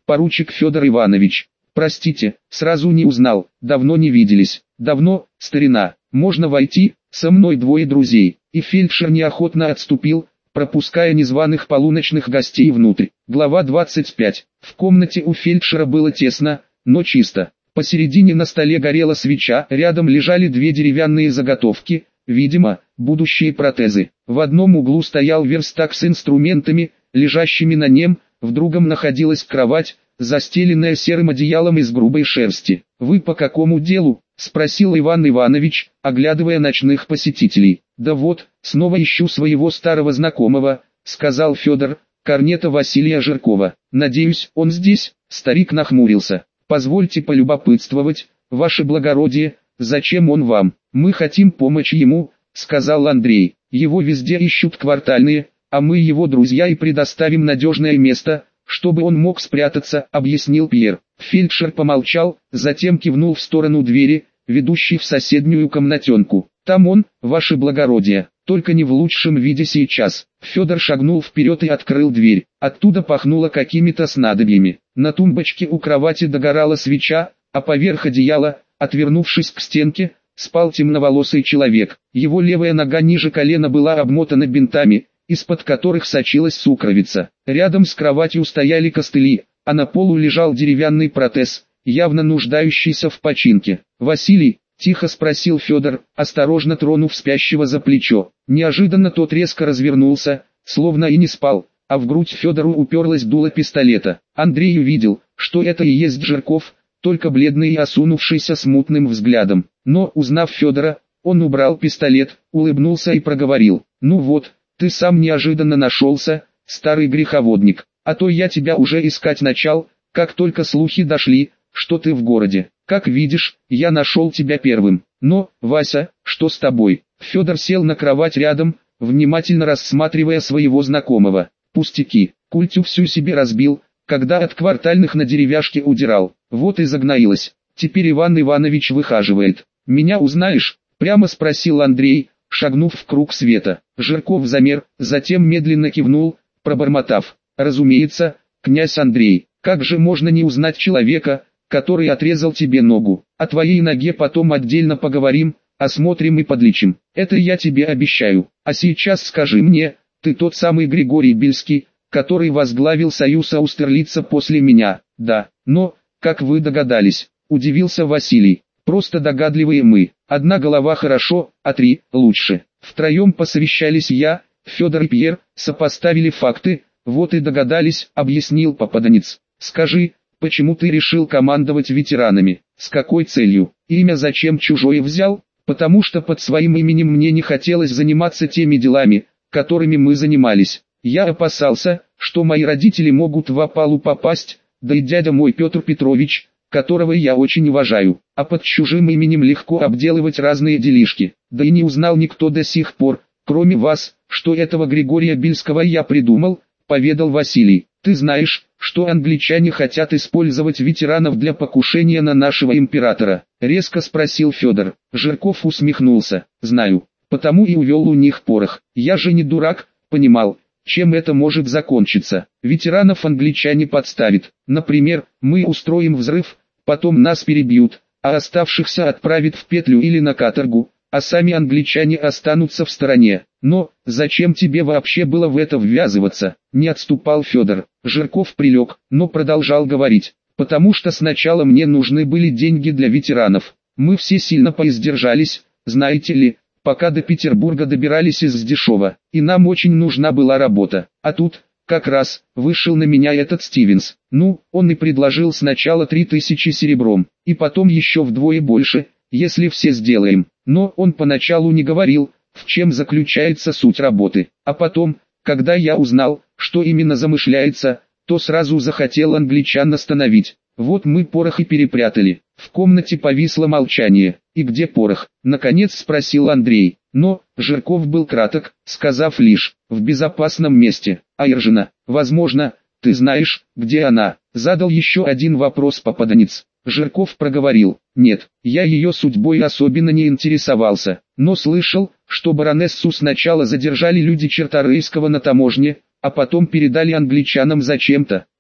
поручик Федор Иванович. Простите, сразу не узнал, давно не виделись. Давно, старина, можно войти, со мной двое друзей. И фельдшер неохотно отступил, пропуская незваных полуночных гостей внутрь. Глава двадцать пять. В комнате у фельдшера было тесно, но чисто. Посередине на столе горела свеча, рядом лежали две деревянные заготовки, видимо, будущие протезы. В одном углу стоял верстак с инструментами, лежащими на нем, в другом находилась кровать, застеленная серым одеялом из грубой шерсти. «Вы по какому делу?» — спросил Иван Иванович, оглядывая ночных посетителей. «Да вот, снова ищу своего старого знакомого», — сказал Федор, — «корнета Василия Жиркова. Надеюсь, он здесь?» Старик нахмурился. «Позвольте полюбопытствовать, ваше благородие, зачем он вам?» «Мы хотим помочь ему», — сказал Андрей. «Его везде ищут квартальные, а мы его друзья и предоставим надежное место, чтобы он мог спрятаться», — объяснил Пьер. Фельдшер помолчал, затем кивнул в сторону двери, ведущей в соседнюю комнатенку. «Там он, ваше благородие, только не в лучшем виде сейчас». Федор шагнул вперед и открыл дверь. Оттуда пахнуло какими-то снадобьями. На тумбочке у кровати догорала свеча, а поверх одеяла, отвернувшись к стенке, спал темноволосый человек. Его левая нога ниже колена была обмотана бинтами, из-под которых сочилась сукровица. Рядом с кроватью стояли костыли, а на полу лежал деревянный протез, явно нуждающийся в починке. «Василий?» — тихо спросил Федор, осторожно тронув спящего за плечо. Неожиданно тот резко развернулся, словно и не спал, а в грудь Федору уперлась дуло пистолета. Андрей увидел, что это и есть Жирков, только бледный и осунувшийся с мутным взглядом. Но, узнав Федора, он убрал пистолет, улыбнулся и проговорил: «Ну вот, ты сам неожиданно нашелся, старый греховодник, а то я тебя уже искать начал, как только слухи дошли, что ты в городе. Как видишь, я нашел тебя первым. Но, Вася, что с тобой?» Федор сел на кровать рядом, внимательно рассматривая своего знакомого. «Пустяки, культю всю себе разбил, когда от квартальных на деревяшке удирал. Вот и загноилась. Теперь Иван Иванович выхаживает. Меня узнаешь?» — прямо спросил Андрей, шагнув в круг света. Жирков замер, затем медленно кивнул, пробормотав: «Разумеется, князь Андрей, как же можно не узнать человека, который отрезал тебе ногу? О твоей ноге потом отдельно поговорим, осмотрим и подлечим. Это я тебе обещаю. А сейчас скажи мне, ты тот самый Григорий Бельский, который возглавил союз Аустерлица после меня?» «Да, но, как вы догадались?» — удивился Василий. «Просто догадливые мы. Одна голова хорошо, а три — лучше. Втроем посовещались я, Федор и Пьер, сопоставили факты, вот и догадались», — объяснил попаданец. «Скажи, почему ты решил командовать ветеранами? С какой целью? Имя зачем чужое взял?» «Потому что под своим именем мне не хотелось заниматься теми делами, которыми мы занимались. Я опасался, что мои родители могут в опалу попасть, да и дядя мой Петр Петрович, которого я очень уважаю, а под чужим именем легко обделывать разные делишки. Да и не узнал никто до сих пор, кроме вас, что этого Григория Бельского я придумал», — поведал Василий. «Ты знаешь, что англичане хотят использовать ветеранов для покушения на нашего императора?» — резко спросил Федор. Жирков усмехнулся. «Знаю, потому и увел у них порох. Я же не дурак, понимал, чем это может закончиться. Ветеранов англичане подставят. Например, мы устроим взрыв, потом нас перебьют, а оставшихся отправят в петлю или на каторгу, а сами англичане останутся в стороне. Но, зачем тебе вообще было в это ввязываться?» — не отступал Федор. Жирков прилег, но продолжал говорить: «Потому что сначала мне нужны были деньги для ветеранов. Мы все сильно поиздержались, знаете ли, пока до Петербурга добирались из Сдешева, и нам очень нужна была работа. А тут, как раз, вышел на меня этот Стивенс. Ну, он и предложил сначала три тысячи серебром, и потом еще вдвое больше, если все сделаем. Но он поначалу не говорил, в чем заключается суть работы. А потом, когда я узнал, что именно замышляется, то сразу захотел англичан остановить. Вот мы порох и перепрятали». В комнате повисло молчание. «И где порох?» — наконец спросил Андрей. Но Жирков был краток, сказав лишь: «В безопасном месте». «А Иржина, возможно, ты знаешь, где она?» — задал еще один вопрос попаданец. Жирков проговорил: «Нет, я ее судьбой особенно не интересовался, но слышал, что баронессу сначала задержали люди Черторийского на таможне, а потом передали англичанам зачем-то, и,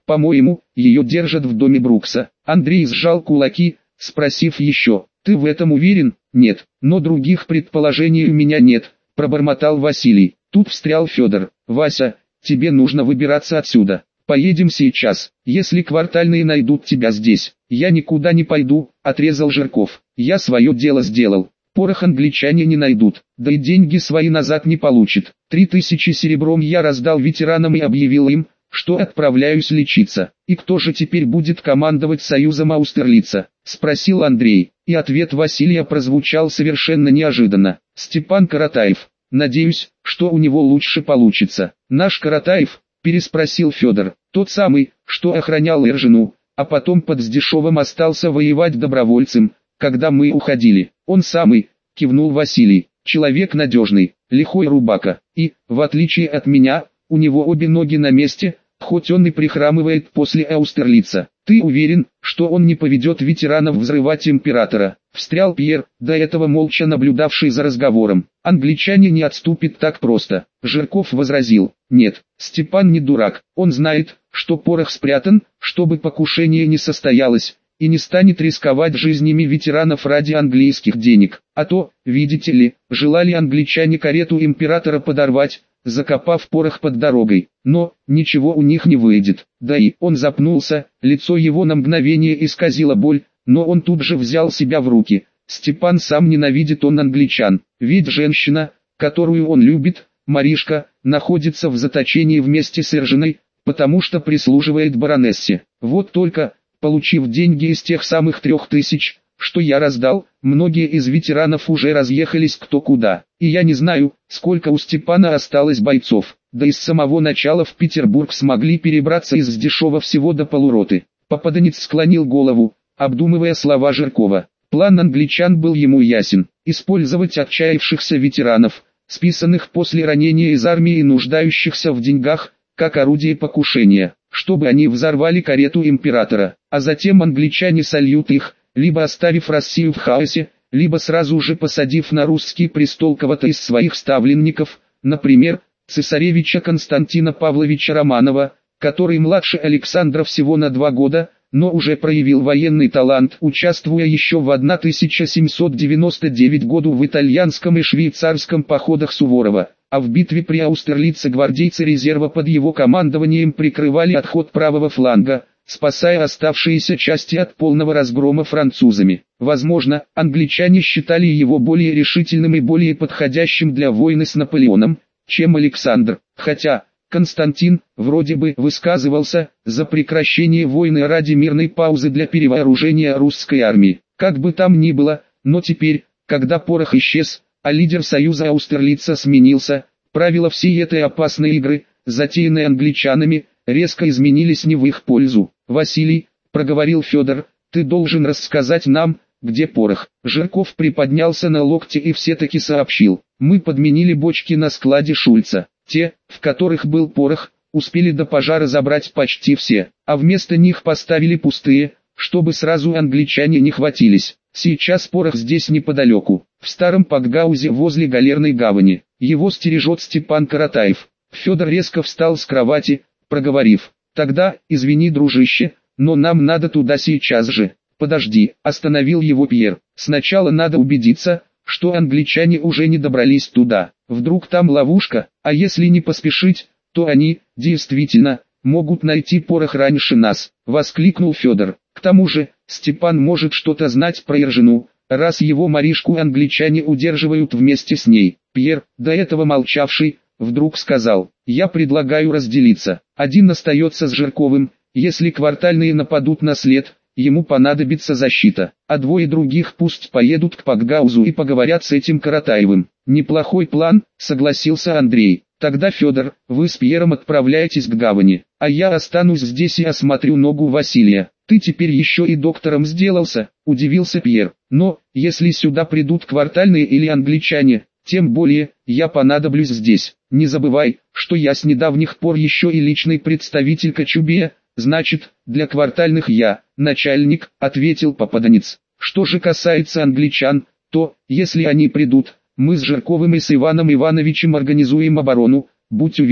По-моему, ее держат в доме Брукса. Андрей сжал кулаки, спросив еще, ты в этом уверен? Нет, но других предположений у меня нет, пробормотал Василий. Тут встрял Федор. Вася, тебе нужно выбираться отсюда. Поедем сейчас, если квартальные найдут тебя здесь. Я никуда не пойду, отрезал Жирков. Я свое дело сделал. Порох англичане не найдут, да и деньги свои назад не получат. Три тысячи серебром я раздал ветеранам и объявил им, что отправляюсь лечиться. И кто же теперь будет командовать союзом Аустерлица? Спросил Андрей, и ответ Василия прозвучал совершенно неожиданно. Степан Каратаев. Надеюсь, что у него лучше получится. Наш Каратаев? Переспросил Федор. Тот самый, что охранял Эржину, а потом под Сдешевым остался воевать добровольцем, когда мы уходили. Он самый, кивнул Василий. Человек надежный, лихой рубака. И, в отличие от меня, у него обе ноги на месте, хоть он и прихрамывает после Аустерлица. Ты уверен, что он не поведет ветеранов взрывать императора? Встрял Пьер, до этого молча наблюдавший за разговором. Англичане не отступят так просто. Жирков возразил. Нет, Степан не дурак. Он знает, что порох спрятан, чтобы покушение не состоялось, и не станет рисковать жизнями ветеранов ради английских денег. А то, видите ли, желали англичане карету императора подорвать, закопав порох под дорогой. Но, ничего у них не выйдет. Да и он запнулся, лицо его на мгновение исказило боль, но он тут же взял себя в руки. Степан сам ненавидит он англичан, ведь женщина, которую он любит, Маришка, находится в заточении вместе с Эржиной, потому что прислуживает баронессе. Вот только, получив деньги из тех самых трех тысяч, что я раздал, многие из ветеранов уже разъехались кто куда, и я не знаю, сколько у Степана осталось бойцов, да и с самого начала в Петербург смогли перебраться из Сдешева всего до полуроты. Попаданец склонил голову, обдумывая слова Жиркова. План англичан был ему ясен: использовать отчаявшихся ветеранов, списанных после ранения из армии и нуждающихся в деньгах, как орудие покушения, чтобы они взорвали карету императора, а затем англичане сольют их, либо оставив Россию в хаосе, либо сразу же посадив на русский престол кого-то из своих ставленников, например, цесаревича Константина Павловича Романова, который младше Александра всего на два года, но уже проявил военный талант, участвуя еще в тысяча семьсот девяносто девятом году в итальянском и швейцарском походах Суворова, а в битве при Аустерлице гвардейцы резерва под его командованием прикрывали отход правого фланга, спасая оставшиеся части от полного разгрома французами. Возможно, англичане считали его более решительным и более подходящим для войны с Наполеоном, чем Александр, хотя Константин, вроде бы, высказывался за прекращение войны ради мирной паузы для перевооружения русской армии. Как бы там ни было, но теперь, когда порох исчез, а лидер союза Аустерлица сменился, правила всей этой опасной игры, затеянной англичанами, резко изменились не в их пользу. «Василий», — проговорил Федор, — «ты должен рассказать нам, где порох». Жирков приподнялся на локте и все-таки сообщил: «Мы подменили бочки на складе Шульца. Те, в которых был порох, успели до пожара забрать почти все, а вместо них поставили пустые, чтобы сразу англичане не хватились. Сейчас порох здесь неподалеку, в старом Пакгаузе возле Галерной гавани. Его стережет Степан Каратаев». Федор резко встал с кровати, проговорив: «Тогда, извини, дружище, но нам надо туда сейчас же». «Подожди», — остановил его Пьер, — «сначала надо убедиться, что англичане уже не добрались туда. Вдруг там ловушка, а если не поспешить, то они, действительно, могут найти порох раньше нас», — воскликнул Федор. «К тому же, Степан может что-то знать про Эржину, раз его Маришку англичане удерживают вместе с ней». Пьер, до этого молчавший, вдруг сказал: «Я предлагаю разделиться. Один остается с Жирковым, если квартальные нападут на след, ему понадобится защита, а двое других пусть поедут к Пакгаузу и поговорят с этим Каратаевым». «Неплохой план», — согласился Андрей. «Тогда, Федор, вы с Пьером отправляетесь к гавани, а я останусь здесь и осмотрю ногу Василия». «Ты теперь еще и доктором сделался», — удивился Пьер. «Но, если сюда придут квартальные или англичане, тем более, я понадоблюсь здесь. Не забывай, что я с недавних пор еще и личный представитель Кочубея, значит, для квартальных я, начальник», — ответил попаданец. «Что же касается англичан, то, если они придут, мы с Жирковым и с Иваном Ивановичем организуем оборону, будь уверен».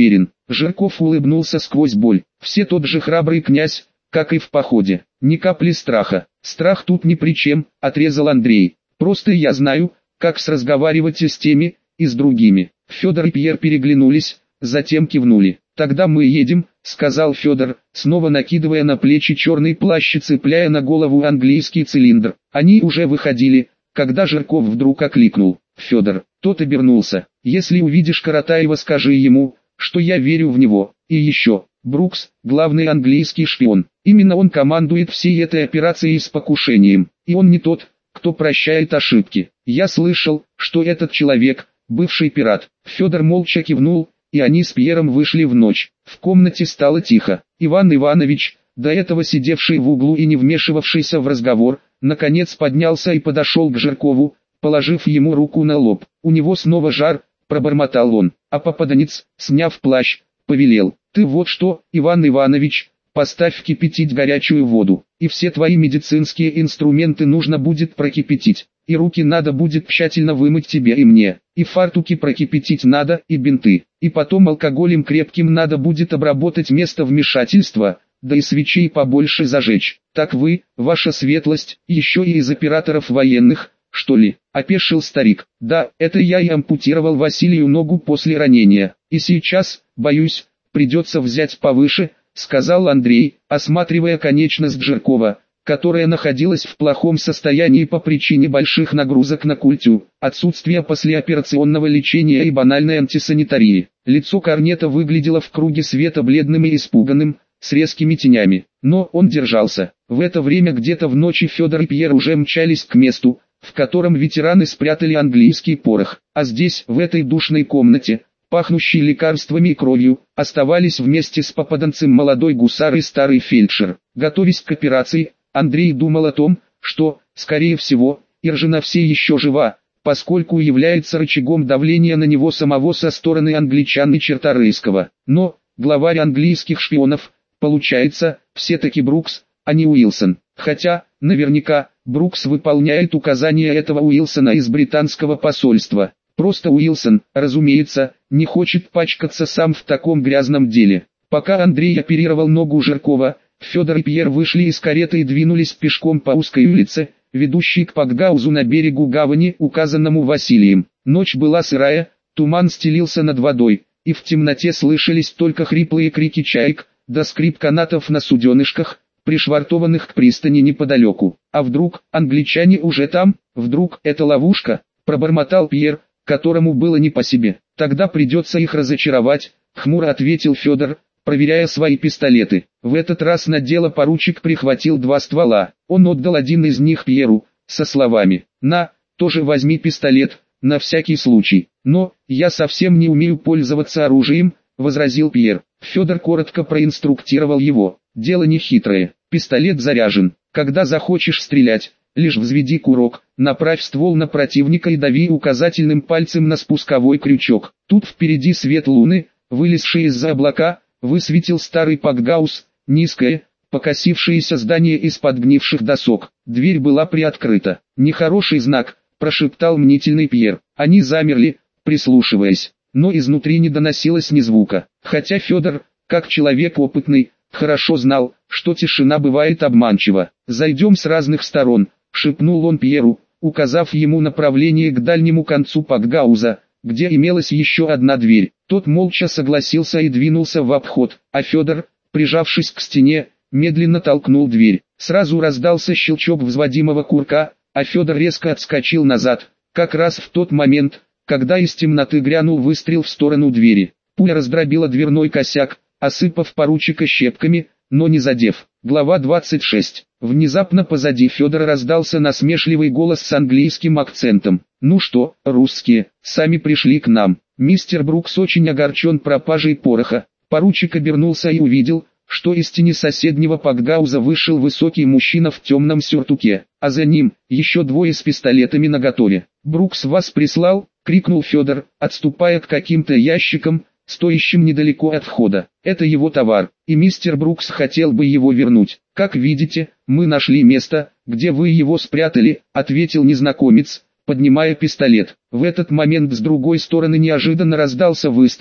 Жирков улыбнулся сквозь боль. Все тот же храбрый князь, как и в походе. Ни капли страха. Страх тут ни при чем, отрезал Андрей. Просто я знаю, как разговаривать и с теми, и с другими. Федор и Пьер переглянулись, затем кивнули. «Тогда мы едем», — сказал Федор, снова накидывая на плечи черный плащ и цепляя на голову английский цилиндр. Они уже выходили, когда Жирков вдруг окликнул. «Федор». Тот обернулся. «Если увидишь Каратаева, скажи ему, что я верю в него. И еще, Брукс, главный английский шпион. Именно он командует всей этой операцией с покушением. И он не тот, кто прощает ошибки. Я слышал, что этот человек — бывший пират». Федор молча кивнул, и они с Пьером вышли в ночь. В комнате стало тихо. Иван Иванович, до этого сидевший в углу и не вмешивавшийся в разговор, наконец поднялся и подошел к Жиркову, положив ему руку на лоб. «У него снова жар», — пробормотал он, а попаданец, сняв плащ, повелел: «Ты вот что, Иван Иванович, поставь кипятить горячую воду, и все твои медицинские инструменты нужно будет прокипятить, и руки надо будет тщательно вымыть тебе и мне, и фартуки прокипятить надо, и бинты, и потом алкоголем крепким надо будет обработать место вмешательства, да и свечей побольше зажечь. Так вы, ваша светлость, еще и из операторов военных, что ли?» — опешил старик. «Да, это я и ампутировал Василию ногу после ранения, и сейчас, боюсь, придется взять повыше», — сказал Андрей, осматривая конечность Жиркова, которая находилась в плохом состоянии по причине больших нагрузок на культю, отсутствия послеоперационного лечения и банальной антисанитарии. Лицо корнета выглядело в круге света бледным и испуганным, с резкими тенями, но он держался. В это время где-то в ночи Федор и Пьер уже мчались к месту, в котором ветераны спрятали английский порох, а здесь, в этой душной комнате, пахнущей лекарствами и кровью, оставались вместе с попаданцем молодой гусар и старый фельдшер. Готовясь к операции, Андрей думал о том, что, скорее всего, Иржина все еще жива, поскольку является рычагом давления на него самого со стороны англичан и Черторийского. Но, главарь английских шпионов, получается, все-таки Брукс, а не Уилсон. Хотя, наверняка, Брукс выполняет указания этого Уилсона из британского посольства. Просто Уилсон, разумеется, не хочет пачкаться сам в таком грязном деле. Пока Андрей оперировал ногу Жиркова, Федор и Пьер вышли из кареты и двинулись пешком по узкой улице, ведущей к Пакгаузу на берегу гавани, указанному Василием. Ночь была сырая, туман стелился над водой, и в темноте слышались только хриплые крики чаек, да скрип канатов на суденышках, пришвартованных к пристани неподалеку. «А вдруг, англичане уже там? Вдруг это ловушка?» — пробормотал Пьер, которому было не по себе. «Тогда придется их разочаровать», — хмуро ответил Федор, проверяя свои пистолеты. В этот раз на дело поручик прихватил два ствола. Он отдал один из них Пьеру, со словами: «На, тоже возьми пистолет, на всякий случай». «Но, я совсем не умею пользоваться оружием», — возразил Пьер. Федор коротко проинструктировал его. «Дело не хитрое. Пистолет заряжен. Когда захочешь стрелять, лишь взведи курок, направь ствол на противника и дави указательным пальцем на спусковой крючок». Тут впереди свет луны, вылезший из-за облака, высветил старый Пакгаус, низкое, покосившееся здание из подгнивших досок. Дверь была приоткрыта. «Нехороший знак», — прошептал мнительный Пьер. Они замерли, прислушиваясь, но изнутри не доносилось ни звука. Хотя Федор, как человек опытный, хорошо знал, что тишина бывает обманчива. «Зайдем с разных сторон», — шепнул он Пьеру, указав ему направление к дальнему концу Пакгауза, где имелась еще одна дверь. Тот молча согласился и двинулся в обход, а Федор, прижавшись к стене, медленно толкнул дверь. Сразу раздался щелчок взводимого курка, а Федор резко отскочил назад, как раз в тот момент, когда из темноты грянул выстрел в сторону двери. Пуля раздробила дверной косяк, осыпав поручика щепками, но не задев. Глава двадцать шесть. Внезапно позади Федора раздался насмешливый голос с английским акцентом. «Ну что, русские, сами пришли к нам». Мистер Брукс очень огорчен пропажей пороха. Поручик обернулся и увидел, что из тени соседнего Пакгауза вышел высокий мужчина в темном сюртуке, а за ним еще двое с пистолетами наготове. «Брукс вас прислал?» — крикнул Федор, отступая к каким-то ящикам, стоящим недалеко от входа. «Это его товар, и мистер Брукс хотел бы его вернуть. Как видите, мы нашли место, где вы его спрятали», — ответил незнакомец, поднимая пистолет. В этот момент с другой стороны неожиданно раздался выстрел,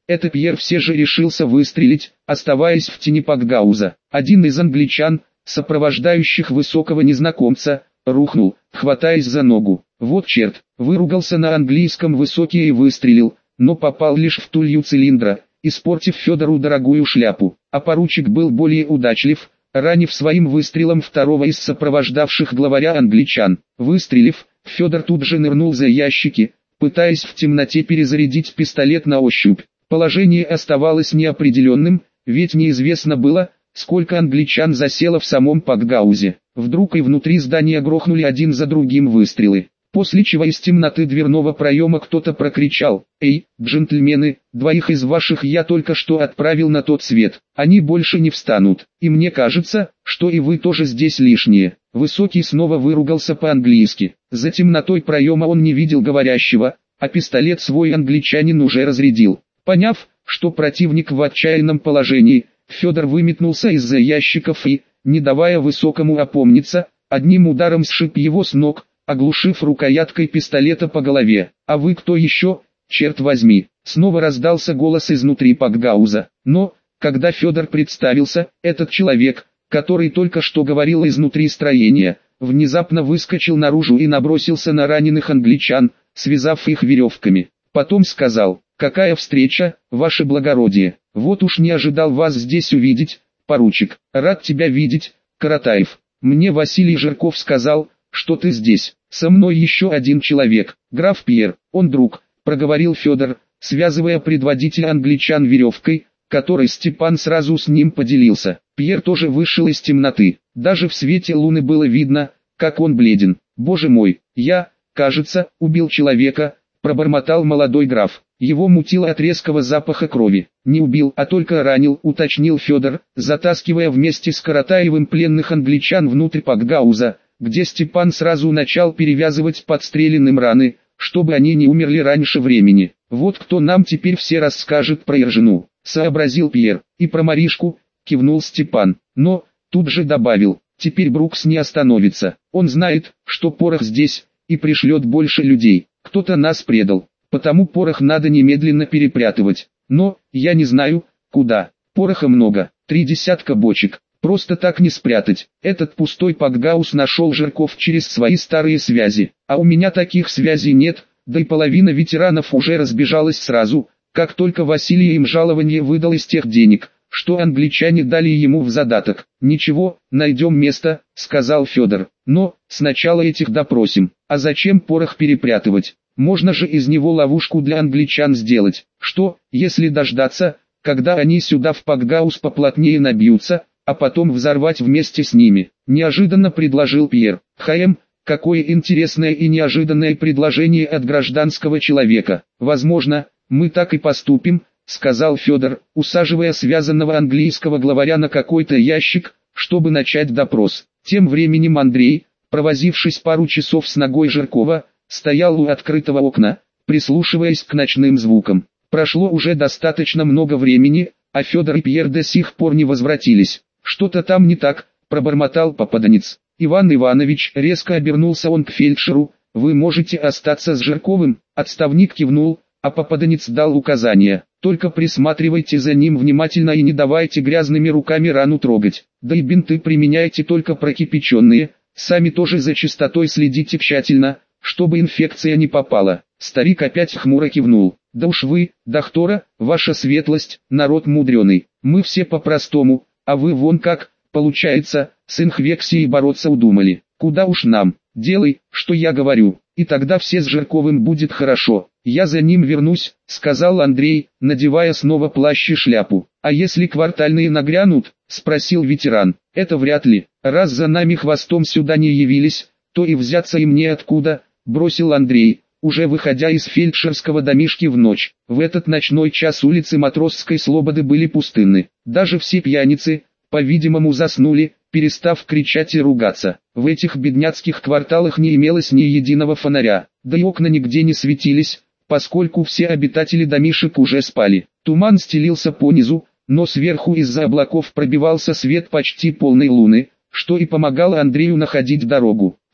это Пьер все же решился выстрелить, оставаясь в тени Пакгауза. Один из англичан, сопровождающих высокого незнакомца, рухнул, хватаясь за ногу. Вот черт, выругался на английском высокий и выстрелил, но попал лишь в тулью цилиндра, испортив Федору дорогую шляпу. А поручик был более удачлив, ранив своим выстрелом второго из сопровождавших главаря англичан. Выстрелив, Федор тут же нырнул за ящики, пытаясь в темноте перезарядить пистолет на ощупь. Положение оставалось неопределенным, ведь неизвестно было, сколько англичан засело в самом Пакгаузе. Вдруг и внутри здания грохнули один за другим выстрелы. После чего из темноты дверного проема кто-то прокричал: «Эй, джентльмены, двоих из ваших я только что отправил на тот свет, они больше не встанут, и мне кажется, что и вы тоже здесь лишние». Высокий снова выругался по-английски. За темнотой проема он не видел говорящего, а пистолет свой англичанин уже разрядил. Поняв, что противник в отчаянном положении, Федор выметнулся из-за ящиков и, не давая Высокому опомниться, одним ударом сшиб его с ног, оглушив рукояткой пистолета по голове. «А вы кто еще, черт возьми?» Снова раздался голос изнутри Пакгауза. Но, когда Федор представился, этот человек, который только что говорил изнутри строения, внезапно выскочил наружу и набросился на раненых англичан, связав их веревками. Потом сказал: «Какая встреча, ваше благородие! Вот уж не ожидал вас здесь увидеть, поручик. Рад тебя видеть, Каратаев. Мне Василий Жирков сказал, что ты здесь. Со мной еще один человек, граф Пьер, он друг», — проговорил Федор, связывая предводителя англичан веревкой, которой Степан сразу с ним поделился. Пьер тоже вышел из темноты. Даже в свете луны было видно, как он бледен. «Боже мой, я, кажется, убил человека», — пробормотал молодой граф. Его мутило от резкого запаха крови. «Не убил, а только ранил», — уточнил Федор, затаскивая вместе с Каратаевым пленных англичан внутрь Пакгауза, где Степан сразу начал перевязывать подстреленным раны, чтобы они не умерли раньше времени. «Вот кто нам теперь все расскажет про Иржину», — сообразил Пьер. «И про Маришку», — кивнул Степан. Но, тут же добавил: «теперь Брукс не остановится. Он знает, что порох здесь, и пришлет больше людей. Кто-то нас предал, потому порох надо немедленно перепрятывать. Но, я не знаю, куда. Пороха много, три десятка бочек. Просто так не спрятать. Этот пустой Пакгаус нашел Жирков через свои старые связи. А у меня таких связей нет, да и половина ветеранов уже разбежалась сразу, как только Василий им жалование выдал из тех денег, что англичане дали ему в задаток. «Ничего, найдем место», — сказал Федор. «Но, сначала этих допросим. А зачем порох перепрятывать? Можно же из него ловушку для англичан сделать. Что, если дождаться, когда они сюда в Пакгаус поплотнее набьются, а потом взорвать вместе с ними?» — неожиданно предложил Пьер. «Хм, какое интересное и неожиданное предложение от гражданского человека. Возможно, мы так и поступим», — сказал Федор, усаживая связанного английского главаря на какой-то ящик, чтобы начать допрос. Тем временем Андрей, провозившись пару часов с ногой Жиркова, стоял у открытого окна, прислушиваясь к ночным звукам. Прошло уже достаточно много времени, а Федор и Пьер до сих пор не возвратились. «Что-то там не так», — пробормотал попаданец. «Иван Иванович», — резко обернулся он к фельдшеру, — «вы можете остаться с Жирковым?» Отставник кивнул, а попаданец дал указания: «Только присматривайте за ним внимательно и не давайте грязными руками рану трогать. Да и бинты применяйте только прокипяченные, сами тоже за чистотой следите тщательно, чтобы инфекция не попала». Старик опять хмуро кивнул. «Да уж вы, доктора, ваша светлость, народ мудреный. Мы все по-простому, а вы вон как, получается, с инфекцией бороться удумали. Куда уж нам, делай, что я говорю, и тогда все с Жирковым будет хорошо. Я за ним вернусь», — сказал Андрей, надевая снова плащ и шляпу. «А если квартальные нагрянут?» — спросил ветеран. «Это вряд ли. Раз за нами хвостом сюда не явились, то и взяться им неоткуда», — бросил Андрей, уже выходя из фельдшерского домишки в ночь. В этот ночной час улицы Матросской Слободы были пустынны. Даже все пьяницы, по-видимому, заснули, перестав кричать и ругаться. В этих бедняцких кварталах не имелось ни единого фонаря, да и окна нигде не светились, поскольку все обитатели домишек уже спали. Туман стелился по низу, но сверху из-за облаков пробивался свет почти полной луны, что и помогало Андрею находить дорогу.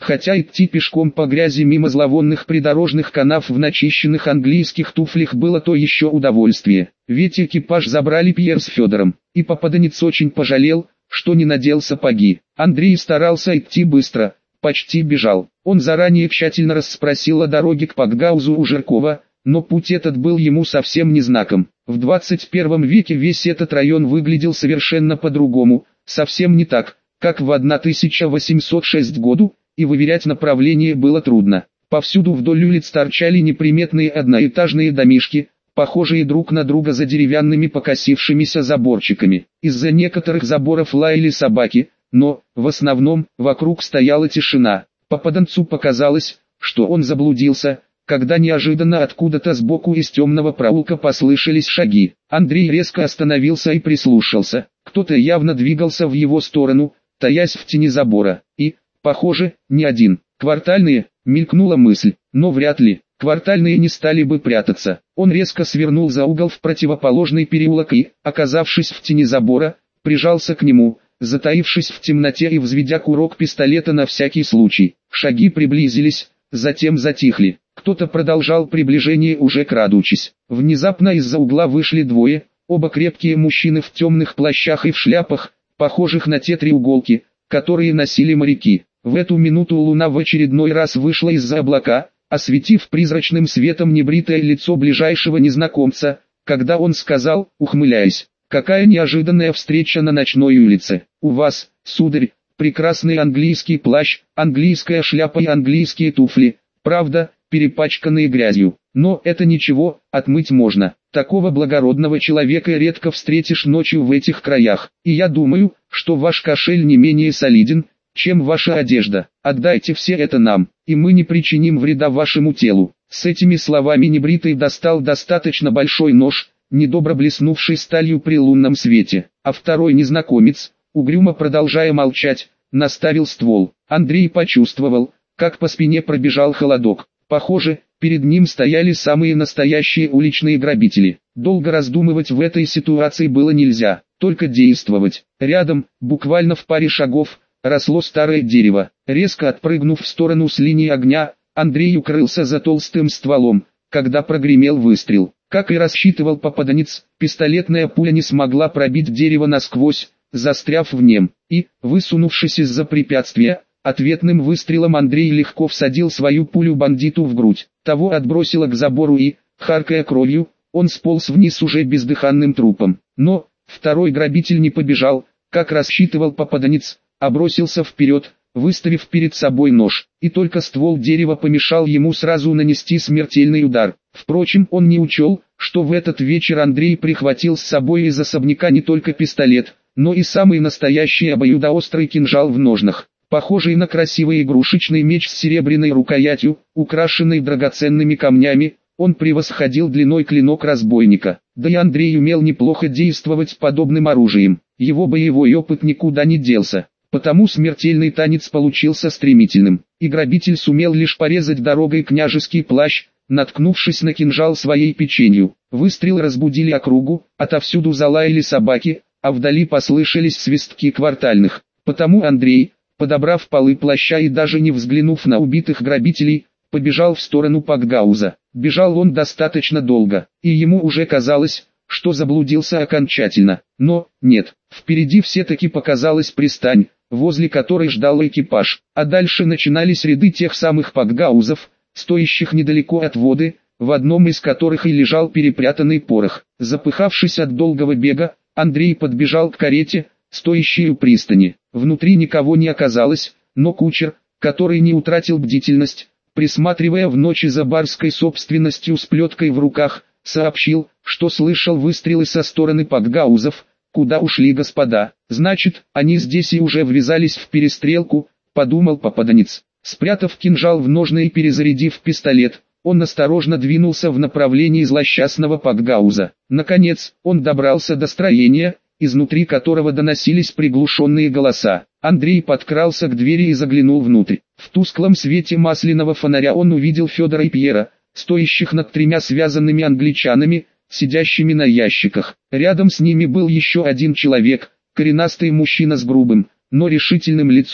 хотя идти пешком по грязи мимо зловонных придорожных канав в начищенных английских туфлях было то еще удовольствие. Ведь экипаж забрали Пьер с Федором, и попаданец очень пожалел, что не надел сапоги. Андрей старался идти быстро, почти бежал. Он заранее тщательно расспросил о дороге к Пакгаузу у Жиркова, но путь этот был ему совсем не знаком. В двадцать первом веке весь этот район выглядел совершенно по-другому, совсем не так, как в тысяча восемьсот шестом году, и выверять направление было трудно. Повсюду вдоль улиц торчали неприметные одноэтажные домишки, похожие друг на друга за деревянными покосившимися заборчиками. Из-за некоторых заборов лаяли собаки, но, в основном, вокруг стояла тишина. Попаданцу показалось, что он заблудился, когда неожиданно откуда-то сбоку из темного проулка послышались шаги. Андрей резко остановился и прислушался. Кто-то явно двигался в его сторону, таясь в тени забора. И, похоже, не один. Квартальные, мелькнула мысль, но вряд ли. Квартальные не стали бы прятаться. Он резко свернул за угол в противоположный переулок и, оказавшись в тени забора, прижался к нему, затаившись в темноте и взведя курок пистолета на всякий случай. Шаги приблизились, затем затихли. Кто-то продолжал приближение, уже крадучись. Внезапно из-за угла вышли двое, оба крепкие мужчины в темных плащах и в шляпах, похожих на те треуголки, которые носили моряки. В эту минуту луна в очередной раз вышла из-за облака, осветив призрачным светом небритое лицо ближайшего незнакомца, когда он сказал, ухмыляясь: «Какая неожиданная встреча на ночной улице. У вас, сударь, прекрасный английский плащ, английская шляпа и английские туфли, правда, перепачканные грязью. Но это ничего, отмыть можно. Такого благородного человека редко встретишь ночью в этих краях. И я думаю, что ваш кошель не менее солиден, чем ваша одежда. Отдайте все это нам, и мы не причиним вреда вашему телу». С этими словами небритый достал достаточно большой нож, недобро блеснувший сталью при лунном свете. А второй незнакомец, угрюмо продолжая молчать, наставил ствол. Андрей почувствовал, как по спине пробежал холодок. Похоже, перед ним стояли самые настоящие уличные грабители. Долго раздумывать в этой ситуации было нельзя, только действовать. Рядом, буквально в паре шагов, росло старое дерево. Резко отпрыгнув в сторону с линии огня, Андрей укрылся за толстым стволом, когда прогремел выстрел. Как и рассчитывал попаданец, пистолетная пуля не смогла пробить дерево насквозь, застряв в нем, и, высунувшись из-за препятствия, ответным выстрелом Андрей легко всадил свою пулю бандиту в грудь. Того отбросило к забору и, харкая кровью, он сполз вниз уже бездыханным трупом. Но, второй грабитель не побежал, как рассчитывал попаданец, а бросился вперед, выставив перед собой нож, и только ствол дерева помешал ему сразу нанести смертельный удар. Впрочем, он не учел, что в этот вечер Андрей прихватил с собой из особняка не только пистолет, но и самый настоящий обоюдоострый кинжал в ножнах, похожий на красивый игрушечный меч с серебряной рукоятью, украшенный драгоценными камнями. Он превосходил длиной клинок разбойника. Да и Андрей умел неплохо действовать подобным оружием. Его боевой опыт никуда не делся. Потому смертельный танец получился стремительным, и грабитель сумел лишь порезать дорогой княжеский плащ, наткнувшись на кинжал своей печенью. Выстрелы разбудили округу, отовсюду залаяли собаки, а вдали послышались свистки квартальных. Потому Андрей, подобрав полы плаща и даже не взглянув на убитых грабителей, побежал в сторону Пакгауза. Бежал он достаточно долго, и ему уже казалось, что заблудился окончательно. Но, нет, впереди все-таки показалась пристань, возле которой ждал экипаж, а дальше начинались ряды тех самых пакгаузов, стоящих недалеко от воды, в одном из которых и лежал перепрятанный порох. Запыхавшись от долгого бега, Андрей подбежал к карете, стоящей у пристани. Внутри никого не оказалось, но кучер, который не утратил бдительность, присматривая в ночи за барской собственностью с плеткой в руках, сообщил, что слышал выстрелы со стороны пакгаузов. «Куда ушли господа? Значит, они здесь и уже ввязались в перестрелку», — подумал попаданец. Спрятав кинжал в ножны и перезарядив пистолет, он осторожно двинулся в направлении злосчастного пакгауза. Наконец, он добрался до строения, изнутри которого доносились приглушенные голоса. Андрей подкрался к двери и заглянул внутрь. В тусклом свете масляного фонаря он увидел Федора и Пьера, стоящих над тремя связанными англичанами, сидящими на ящиках. Рядом с ними был еще один человек, коренастый мужчина с грубым, но решительным лицом,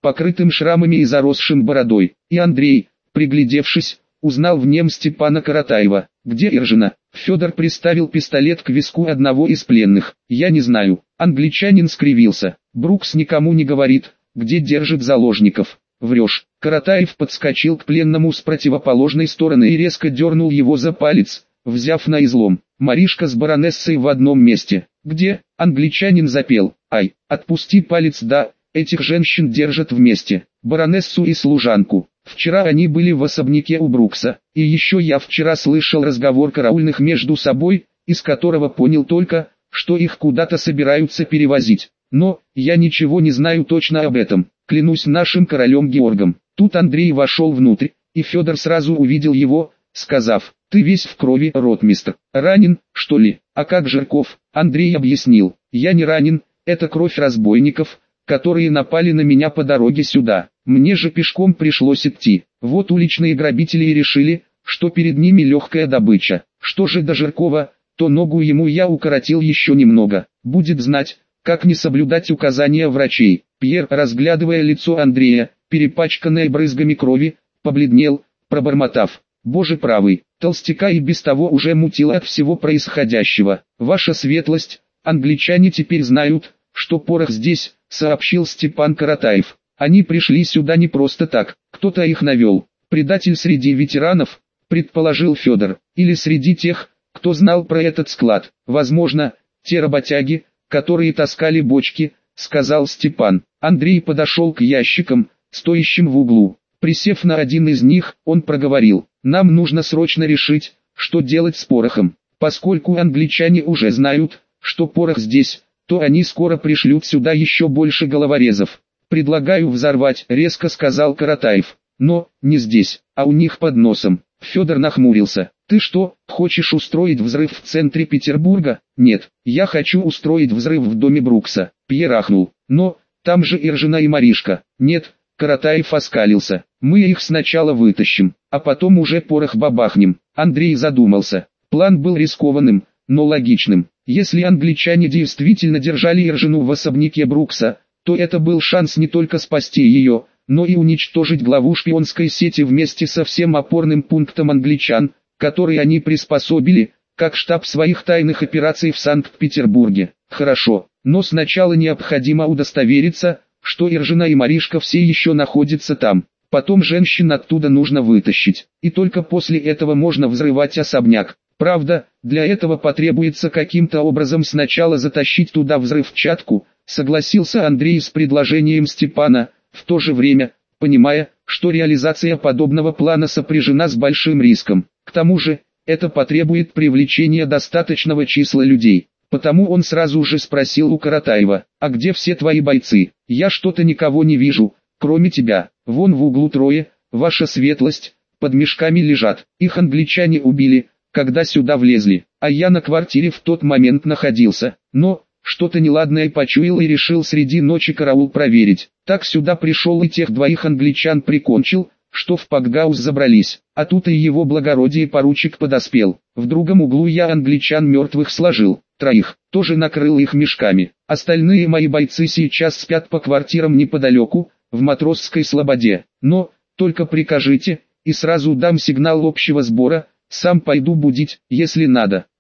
покрытым шрамами и заросшим бородой. И Андрей, приглядевшись, узнал в нем Степана Каратаева. «Где Иржина?» Федор приставил пистолет к виску одного из пленных. «Я не знаю». Англичанин скривился. «Брукс никому не говорит, где держит заложников». «Врешь». Каратаев подскочил к пленному с противоположной стороны и резко дернул его за палец, взяв на излом. Маришка с баронессой в одном месте. «Где?» Англичанин запел. «Ай, отпусти палец, да, этих женщин держат вместе, баронессу и служанку. Вчера они были в особняке у Брукса, и еще я вчера слышал разговор караульных между собой, из которого понял только, что их куда-то собираются перевозить. Но, я ничего не знаю точно об этом, клянусь нашим королем Георгом». Тут Андрей вошел внутрь, и Федор сразу увидел его, сказав: «Ты весь в крови, ротмистр. Ранен, что ли?» «А как Жирков?» Андрей объяснил: «Я не ранен, это кровь разбойников, которые напали на меня по дороге сюда. Мне же пешком пришлось идти. Вот уличные грабители и решили, что перед ними легкая добыча. Что же до Жиркова, то ногу ему я укоротил еще немного. Будет знать, как не соблюдать указания врачей». Пьер, разглядывая лицо Андрея, перепачканное брызгами крови, побледнел, пробормотав: «Боже правый». Толстяка и без того уже мутило от всего происходящего. «Ваша светлость, англичане теперь знают, что порох здесь», — сообщил Степан Каратаев. «Они пришли сюда не просто так, кто-то их навел. Предатель среди ветеранов», — предположил Федор, «или среди тех, кто знал про этот склад. Возможно, те работяги, которые таскали бочки», — сказал Степан. Андрей подошел к ящикам, стоящим в углу. Присев на один из них, он проговорил: «Нам нужно срочно решить, что делать с порохом. Поскольку англичане уже знают, что порох здесь, то они скоро пришлют сюда еще больше головорезов. Предлагаю взорвать», — резко сказал Каратаев. «Но, не здесь, а у них под носом». Федор нахмурился. «Ты что, хочешь устроить взрыв в центре Петербурга?» «Нет, я хочу устроить взрыв в доме Брукса». Пьер ахнул. «Но, там же Иржина и Маришка». «Нет», — Каратаев оскалился. «Мы их сначала вытащим, а потом уже порох бабахнем». Андрей задумался. План был рискованным, но логичным. Если англичане действительно держали Иржину в особняке Брукса, то это был шанс не только спасти ее, но и уничтожить главу шпионской сети вместе со всем опорным пунктом англичан, который они приспособили, как штаб своих тайных операций в Санкт-Петербурге. Хорошо, но сначала необходимо удостовериться, что Иржина и Маришка все еще находятся там. Потом женщин оттуда нужно вытащить, и только после этого можно взрывать особняк. Правда, для этого потребуется каким-то образом сначала затащить туда взрывчатку, согласился Андрей с предложением Степана, в то же время, понимая, что реализация подобного плана сопряжена с большим риском. К тому же, это потребует привлечения достаточного числа людей. Потому он сразу же спросил у Каратаева: «А где все твои бойцы? Я что-то никого не вижу, кроме тебя. Вон в углу трое, ваша светлость, под мешками лежат. Их англичане убили, когда сюда влезли, а я на квартире в тот момент находился, но что-то неладное почуял и решил среди ночи караул проверить. Так сюда пришел и тех двоих англичан прикончил, что в Пакгаус забрались, а тут и его благородие поручик подоспел. В другом углу я англичан мертвых сложил, троих, тоже накрыл их мешками. Остальные мои бойцы сейчас спят по квартирам неподалеку, в Матросской слободе. Но, только прикажите, и сразу дам сигнал общего сбора, сам пойду будить, если надо».